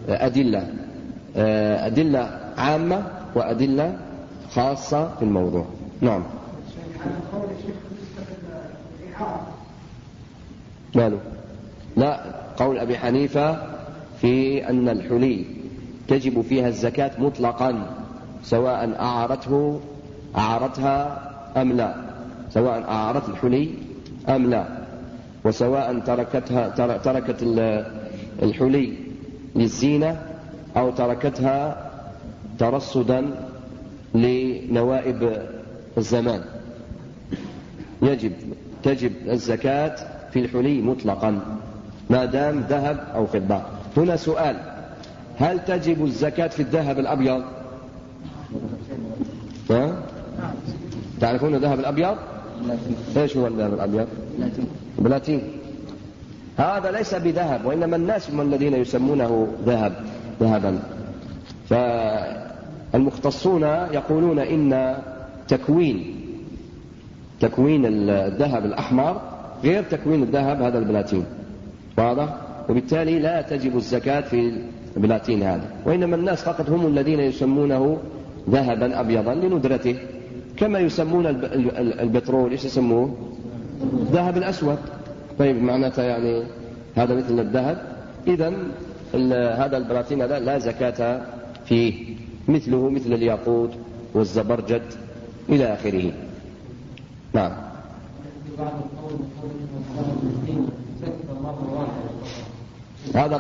أدلة عامة وأدلة خاصة في الموضوع. نعم. ماله؟ لا، قول أبي حنيفة في أن الحلي تجب فيها الزكاة مطلقا، سواء أعارتها أم لا، سواء أعارت الحلي أم لا، وسواء تركت الحلي للزينة أو تركتها ترصدا لنوائب الزمان، تجب الزكاة في الحلي مطلقا ما دام ذهب أو فضة. هنا سؤال: هل تجب الزكاة في الذهب الأبيض؟ تعرفون الذهب الأبيض؟ ايش هو الذهب الأبيض؟ بلاتين. هذا ليس بذهب، وإنما الناس هم الذين يسمونه ذهبا. فالمختصون يقولون إن تكوين الذهب الأحمر غير تكوين الذهب هذا البلاتين. واضح؟ وبالتالي لا تجب الزكاة في البلاتين هذا، وإنما الناس فقط هم الذين يسمونه ذهبا أبيضا لندرته، كما يسمون البترول ايش يسموه؟ ذهب الأسود. طيب، معناته يعني هذا مثل الذهب. إذن هذا البلاتين هذا لا زكاة فيه، مثله مثل الياقوت والزبرجد إلى آخره. نعم. هذا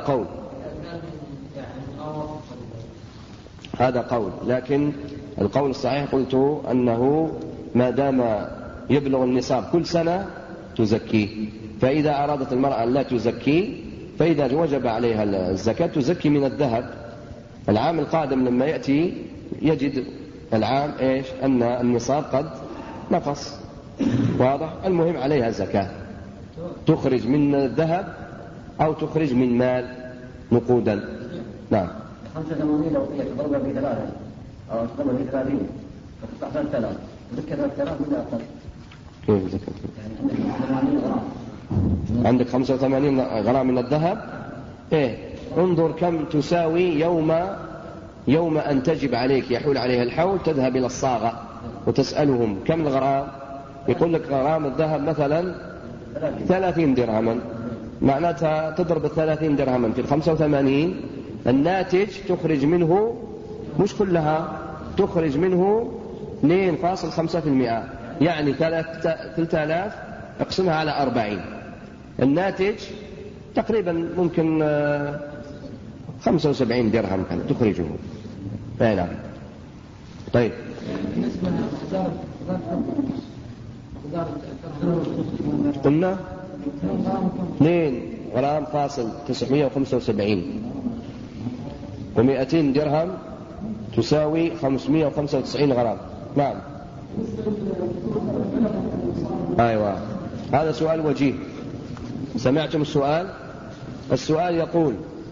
قول، لكن القول الصحيح قلت أنه ما دام يبلغ النصاب كل سنة تزكيه. فإذا أرادت المرأة لا تزكي، فإذا وجب عليها الزكاة تزكي من الذهب. العام القادم لما يأتي يجد العام أن النصاب قد نقص، واضح؟ المهم عليها زكاة، تخرج من الذهب أو تخرج من مال نقودا. نعم. 85 لو تضرب في 3 أو تضرب في 30 فتطلع 3000 ذكر 3000 من أكثر. كيف ذكر؟ عندك 85 غرام من الذهب. انظر كم تساوي يوم أن تجب عليك، يحول عليها الحول، تذهب إلى الصاغة وتسألهم كم الغرام، يقول لك غرام الذهب مثلا 30 درهما، معناتها تضرب 30 درهما في 85، الناتج تخرج منه مش كلها، تخرج منه 2.5%، يعني 3000 اقسمها على 40، الناتج تقريبا ممكن 75 درهم كانت تخرجه. نعم. طيب. قلنا 2 غرام فاصل 975 و200 درهم تساوي 595 غرام. نعم. أيوة، هذا سؤال وجيه. سمعتم السؤال؟ السؤال يقول: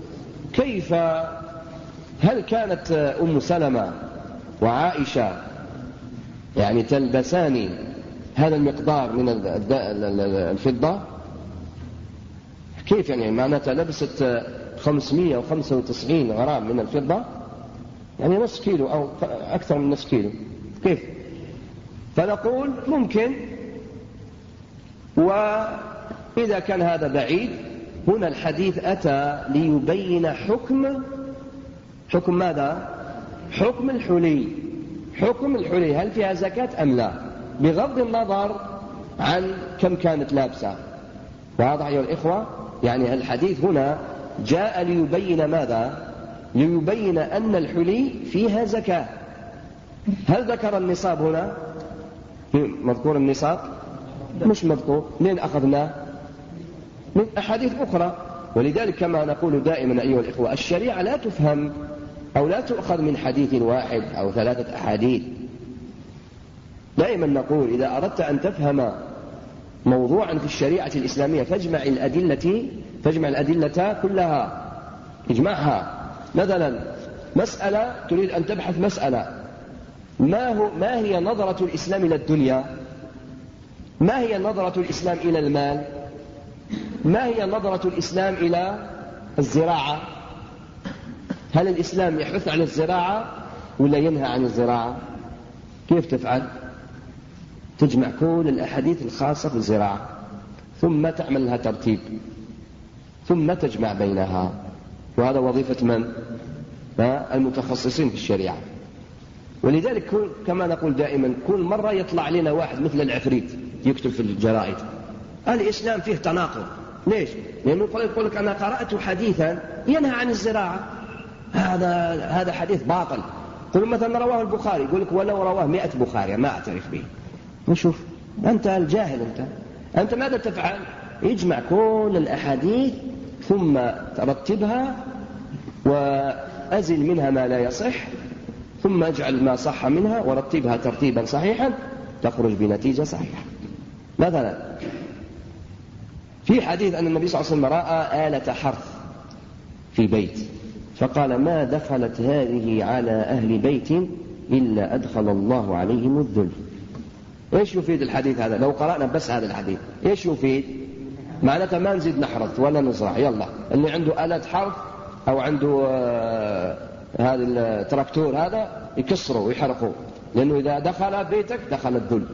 هل كانت أم سلمة وعائشة يعني تلبسان هذا المقدار من الفضة؟ كيف يعني معناتها لبست 595 غرام من الفضة، يعني نصف كيلو أو أكثر من نصف كيلو، كيف؟ فنقول ممكن. وإذا كان هذا بعيد، هنا الحديث أتى ليبين حكم ماذا؟ حكم الحلي. حكم الحلي هل فيها زكاة أم لا، بغض النظر عن كم كانت لابسة. واضح أيها الإخوة؟ يعني الحديث هنا جاء ليبين ماذا؟ ليبين أن الحلي فيها زكاة. هل ذكر النصاب هنا؟ مذكور النصاب؟ مش مذكور. منين أخذناه؟ من أحاديث أخرى. ولذلك كما نقول دائما أيها الإخوة، الشريعة لا تفهم أو لا تؤخذ من حديث واحد أو 3 أحاديث. دائما نقول إذا أردت أن تفهم موضوعا في الشريعة الإسلامية فاجمع الأدلة كلها، اجمعها. مثلا مسألة تريد أن تبحث مسألة، ما هي نظرة الإسلام إلى الدنيا؟ ما هي نظرة الإسلام إلى المال؟ ما هي نظرة الإسلام إلى الزراعة؟ هل الإسلام يحث على الزراعة ولا ينهى عن الزراعة؟ كيف تفعل؟ تجمع كل الأحاديث الخاصة بالزراعة، ثم تعمل لها ترتيب، ثم تجمع بينها. وهذا وظيفة من؟ المتخصصين في الشريعة. ولذلك كما نقول دائما، كل مرة يطلع لنا واحد مثل العفريت يكتب في الجرائد الإسلام فيه تناقض. ليش؟ لأنه يقول لك أنا قرأت حديثا ينهى عن الزراعة، هذا حديث باطل. قل مثلا رواه البخاري، يقول لك ولو رواه 100 بخاري ما أعترف به. نشوف، أنت الجاهل، أنت ماذا تفعل؟ اجمع كل الأحاديث ثم ترتبها وأزل منها ما لا يصح، ثم اجعل ما صح منها ورتبها ترتيبا صحيحا، تخرج بنتيجة صحيحة. مثلا في حديث أن النبي صلى الله عليه وسلم رأى آلة حرث في بيت، فقال: ما دخلت هذه على أهل بيت إلا أدخل الله عليهم الذل. إيش يفيد الحديث هذا؟ لو قرأنا بس هذا الحديث إيش يفيد؟ معناته ما نزيد نحرث ولا نزرع، يلا اللي عنده آلة حرث أو عنده هذا التراكتور هذا يكسره ويحرقه، لأنه إذا دخل بيتك دخل الذل.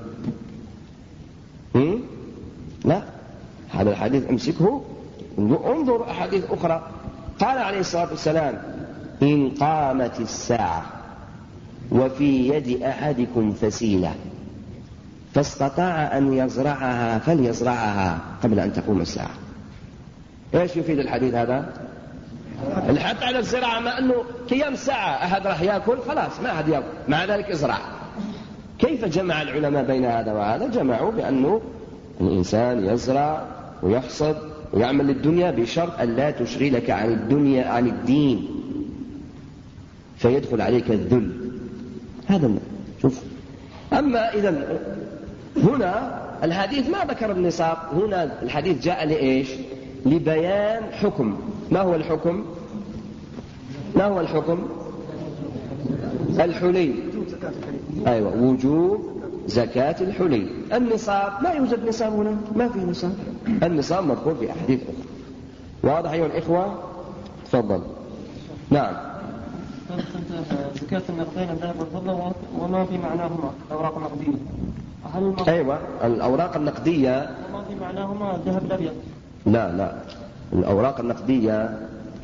لا، هذا الحديث امسكه، انظر أحاديث أخرى. قال عليه الصلاة والسلام: إن قامت الساعة وفي يد أحدكم فسيلة فاستطاع أن يزرعها فليزرعها قبل أن تقوم الساعة. إيش يفيد الحديث هذا؟ الحث على الزراعة، مع أنه قيام ساعة أحد راح يأكل خلاص ما أحد يأكل، مع ذلك ازرع. كيف جمع العلماء بين هذا وهذا؟ جمعوا بأنه الإنسان يزرع ويحصد ويعمل للدنيا بشرط أن لا تشغلك عن الدنيا عن الدين فيدخل عليك الذل. هذا شوف. أما إذا هنا الحديث ما ذكر النصاب، هنا الحديث جاء لإيش؟ لبيان حكم. ما هو الحكم؟ ما هو الحكم؟ الحلي. أيوة، وجوب زكاة الحلي. النصاب لا يوجد نصاب هنا، ما في نصاب. النصاب مذكور في أحاديث أخرى. واضح أيها الإخوة؟ تفضل. نعم. زكاة النقدين الذهب والفضة وما في معناهما الأوراق النقدية. أيوة، الأوراق النقدية وما في معناهما الذهب الأبيض. لا، الأوراق النقدية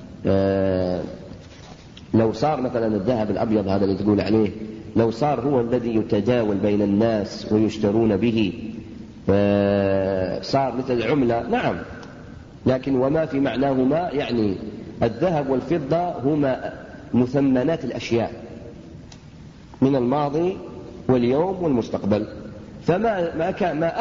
لو صار مثلا الذهب الأبيض هذا اللي تقول عليه، لو صار هو الذي يتداول بين الناس ويشترون به صار مثل العملة، نعم. لكن وما في معناهما يعني الذهب والفضة هما مثمنات الأشياء من الماضي واليوم والمستقبل، ما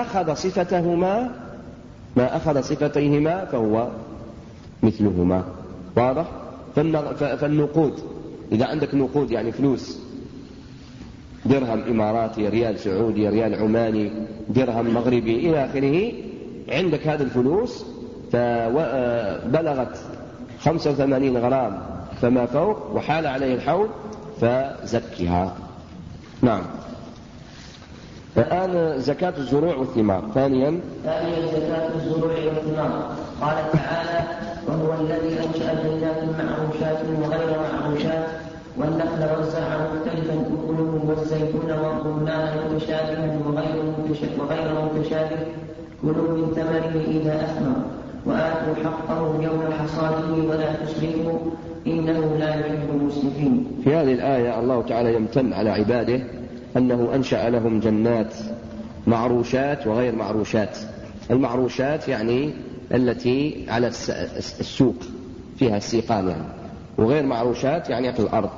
أخذ صفتيهما فهو مثلهما. واضح؟ فالنقود، إذا عندك نقود يعني فلوس، درهم إماراتي، ريال سعودي، ريال عماني، درهم مغربي إلى آخره، عندك هذه الفلوس فبلغت 85 غرام فما فوق وحال عليه الحول فزكها. نعم. الآن زكاة الزروع والثمار. ثانيا زكاة الزروع والثمار. قال تعالى: وهو الذي أنشأ جنات معروشات وغير معروشات والنخل والزرع مختلفا أكله والزيتون والرمان متشابها وغير متشابه كلوا من ثمره إذا أثمر وآتوا حقه يوم حصاده ولا تسرفوا إنه لا يحب المسرفين. في هذه الآية الله تعالى يمتن على عباده أنه أنشأ لهم جنات معروشات وغير معروشات. المعروشات يعني التي على السوق فيها السيقان يعني، وغير معروشات يعني في الأرض.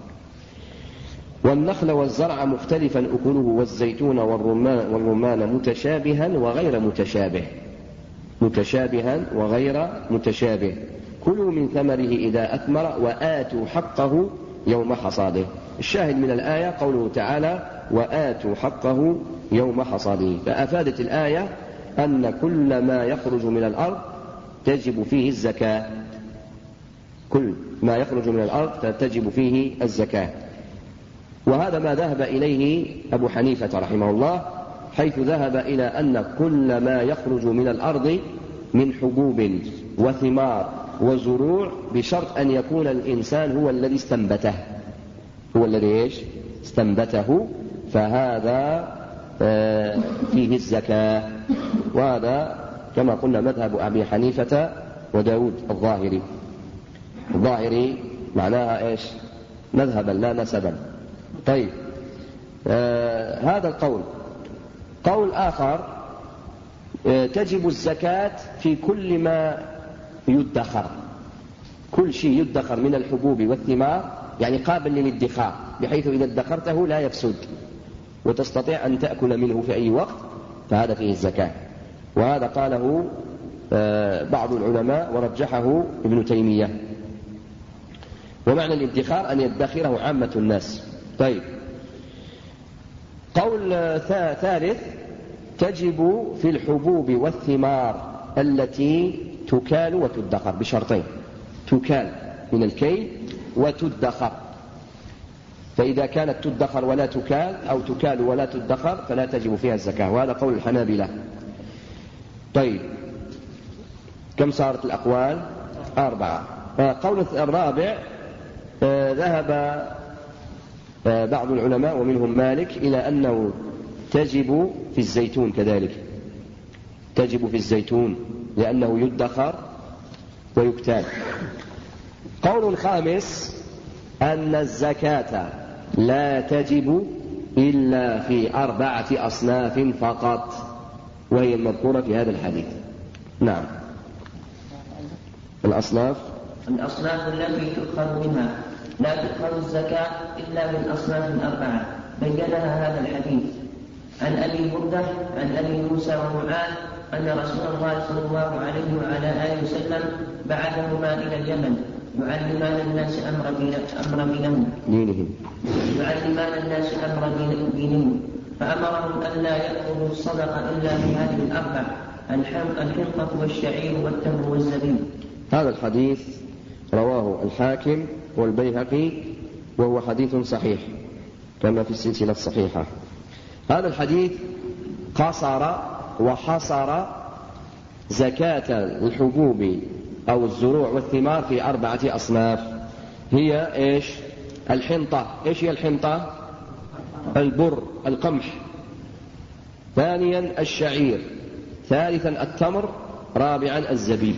والنخل والزرع مختلفا أكله والزيتون والرمان متشابها وغير متشابه، متشابها وغير متشابه كلوا من ثمره إذا أثمر وآتوا حقه يوم حصاده. الشاهد من الآية قوله تعالى: وآتوا حقه يوم حصاده. فأفادت الآية أن كل ما يخرج من الأرض تجب فيه الزكاة، كل ما يخرج من الأرض تجب فيه الزكاة. وهذا ما ذهب إليه أبو حنيفة رحمه الله، حيث ذهب إلى أن كل ما يخرج من الأرض من حبوب وثمار وزروع بشرط أن يكون الإنسان هو الذي استنبته، هو الذي استنبته، فهذا فيه الزكاة. وهذا كما قلنا مذهب أبي حنيفة وداود الظاهري. الظاهري معناها مذهبا لا نسبا. طيب، هذا القول. قول آخر: تجب الزكاة في كل ما يدخر، كل شيء يدخر من الحبوب والثمار يعني قابل للادخار، بحيث إذا ادخرته لا يفسد وتستطيع أن تأكل منه في أي وقت، فهذا فيه الزكاة. وهذا قاله بعض العلماء ورجحه ابن تيمية. ومعنى الادخار أن يدخره عامة الناس. طيب، قول ثالث: تجب في الحبوب والثمار التي تكال وتدخر بشرطين: تكال من الكيل وتدخر. فإذا كانت تدخر ولا تكال أو تكال ولا تدخر فلا تجب فيها الزكاة، وهذا قول الحنابلة. طيب، كم صارت الأقوال؟ 4. قول الرابع: ذهب بعض العلماء ومنهم مالك إلى أنه تجب في الزيتون كذلك، تجب في الزيتون لأنه يدخر ويكتال. قول الخامس: أن الزكاة لا تجب إلا في 4 أصناف فقط، وهي المذكورة في هذا الحديث. نعم. الأصناف التي تؤخذ منها لا تؤخذ الزكاة إلا من أصناف 4 بينها هذا الحديث عن أبي بردة عن أبي موسى ومعاذ أن رسول الله صلى الله عليه وعلى آله وسلم بعثهما إلى اليمن يعلمان الناس أمر دينهم فأمرهم أن لا يأخذوا الصدقة إلا من هذه 4 الحنطة والشعير والتمر والزبيب. هذا الحديث رواه الحاكم والبيهقي وهو حديث صحيح كما في السلسلة الصحيحة. هذا الحديث قصر وحصر زكاة الحبوب أو الزروع والثمار في 4 أصناف. هي إيش؟ الحنطة. إيش هي الحنطة؟ البر القمح. ثانيا الشعير. ثالثا التمر. رابعا الزبيب.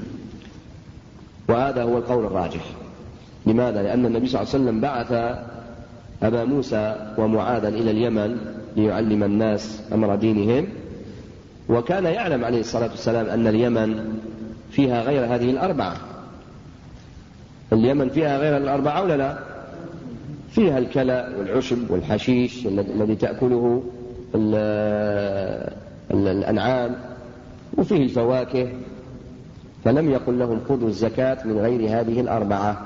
وهذا هو القول الراجح. لماذا؟ لأن النبي صلى الله عليه وسلم بعث أبا موسى ومعاذا إلى اليمن ليعلم الناس أمر دينهم، وكان يعلم عليه الصلاة والسلام أن اليمن فيها غير هذه 4. اليمن فيها غير 4 ولا لا؟ فيها الكلى والعشب والحشيش الذي تأكله الأنعام، وفيه الفواكه، فلم يقل لهم خذوا الزكاة من غير هذه 4.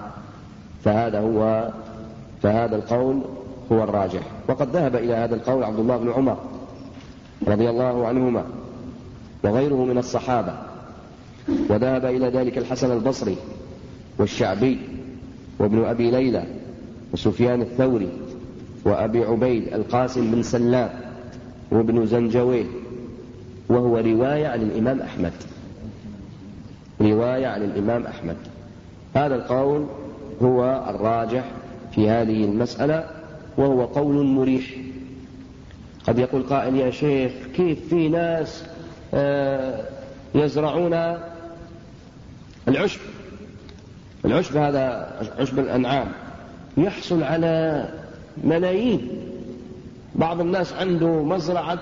فهذا القول هو الراجح. وقد ذهب إلى هذا القول عبد الله بن عمر رضي الله عنهما وغيره من الصحابة، وذهب إلى ذلك الحسن البصري والشعبي وابن أبي ليلى وسفيان الثوري وأبي عبيد القاسم بن سلام وابن زنجويه، وهو رواية عن الإمام أحمد. هذا القول هو الراجح في هذه المسألة، وهو قول مريح. قد يقول قائل يا شيخ كيف في ناس يزرعون العشب هذا عشب الأنعام يحصل على ملايين. بعض الناس عنده مزرعة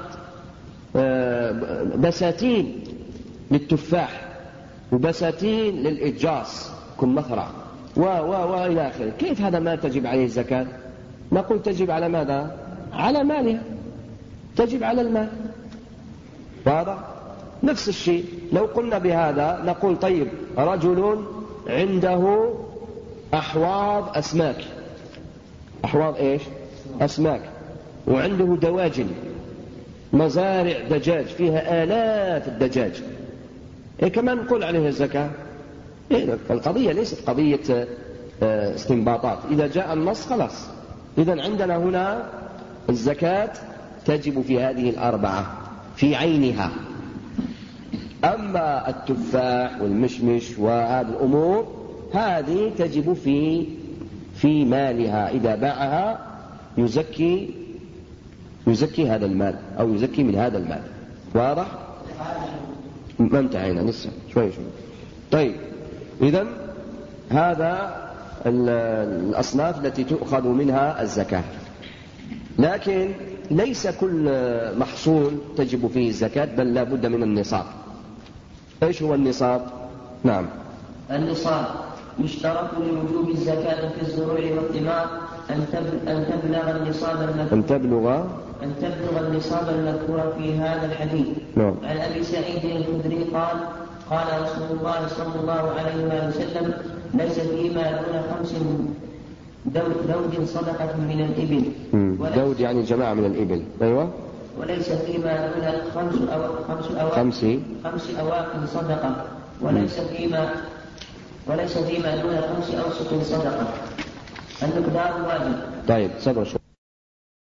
بساتين للتفاح وبساتين للإجاص كل مزرعة وإلى آخره. كيف هذا ما تجب عليه الزكاة؟ نقول تجب على ماذا؟ على مالها، تجب على المال. واضح؟ نفس الشيء لو قلنا بهذا نقول طيب رجل عنده أحواض أسماك، أحواض إيش؟ أسماك، وعنده دواجن، مزارع دجاج فيها آلاف الدجاج، كمان نقول عليه الزكاة؟ القضية ليست قضية استنباطات، إذا جاء النص خلاص. إذن عندنا هنا الزكاة تجب في هذه 4 في عينها. أما التفاح والمشمش وهذه الأمور هذه تجب في مالها، إذا باعها يزكي هذا المال أو يزكي من هذا المال. واضح؟ ما انتهينا لسه شوي. طيب إذن هذا الأصناف التي تؤخذ منها الزكاة، لكن ليس كل محصول تجب فيه الزكاة، بل لا بد من النصاب. إيش هو النصاب؟ نعم، النصاب يشترط لوجوب الزكاة في الزروع والثمار أن تبلغ النصاب المذكور في هذا الحديث. نعم. عن أبي سعيد الخدري قال رسول الله صلى الله عليه وسلم ليس فيما دون 5 دود صدقة من الإبل. دود يعني جماعة من الإبل. أيوة. وليس فيما دون 5 أواق صدقة، وليس فيما دون 5 أوسق صدقة. المقدار واجب. طيب صبر شوي.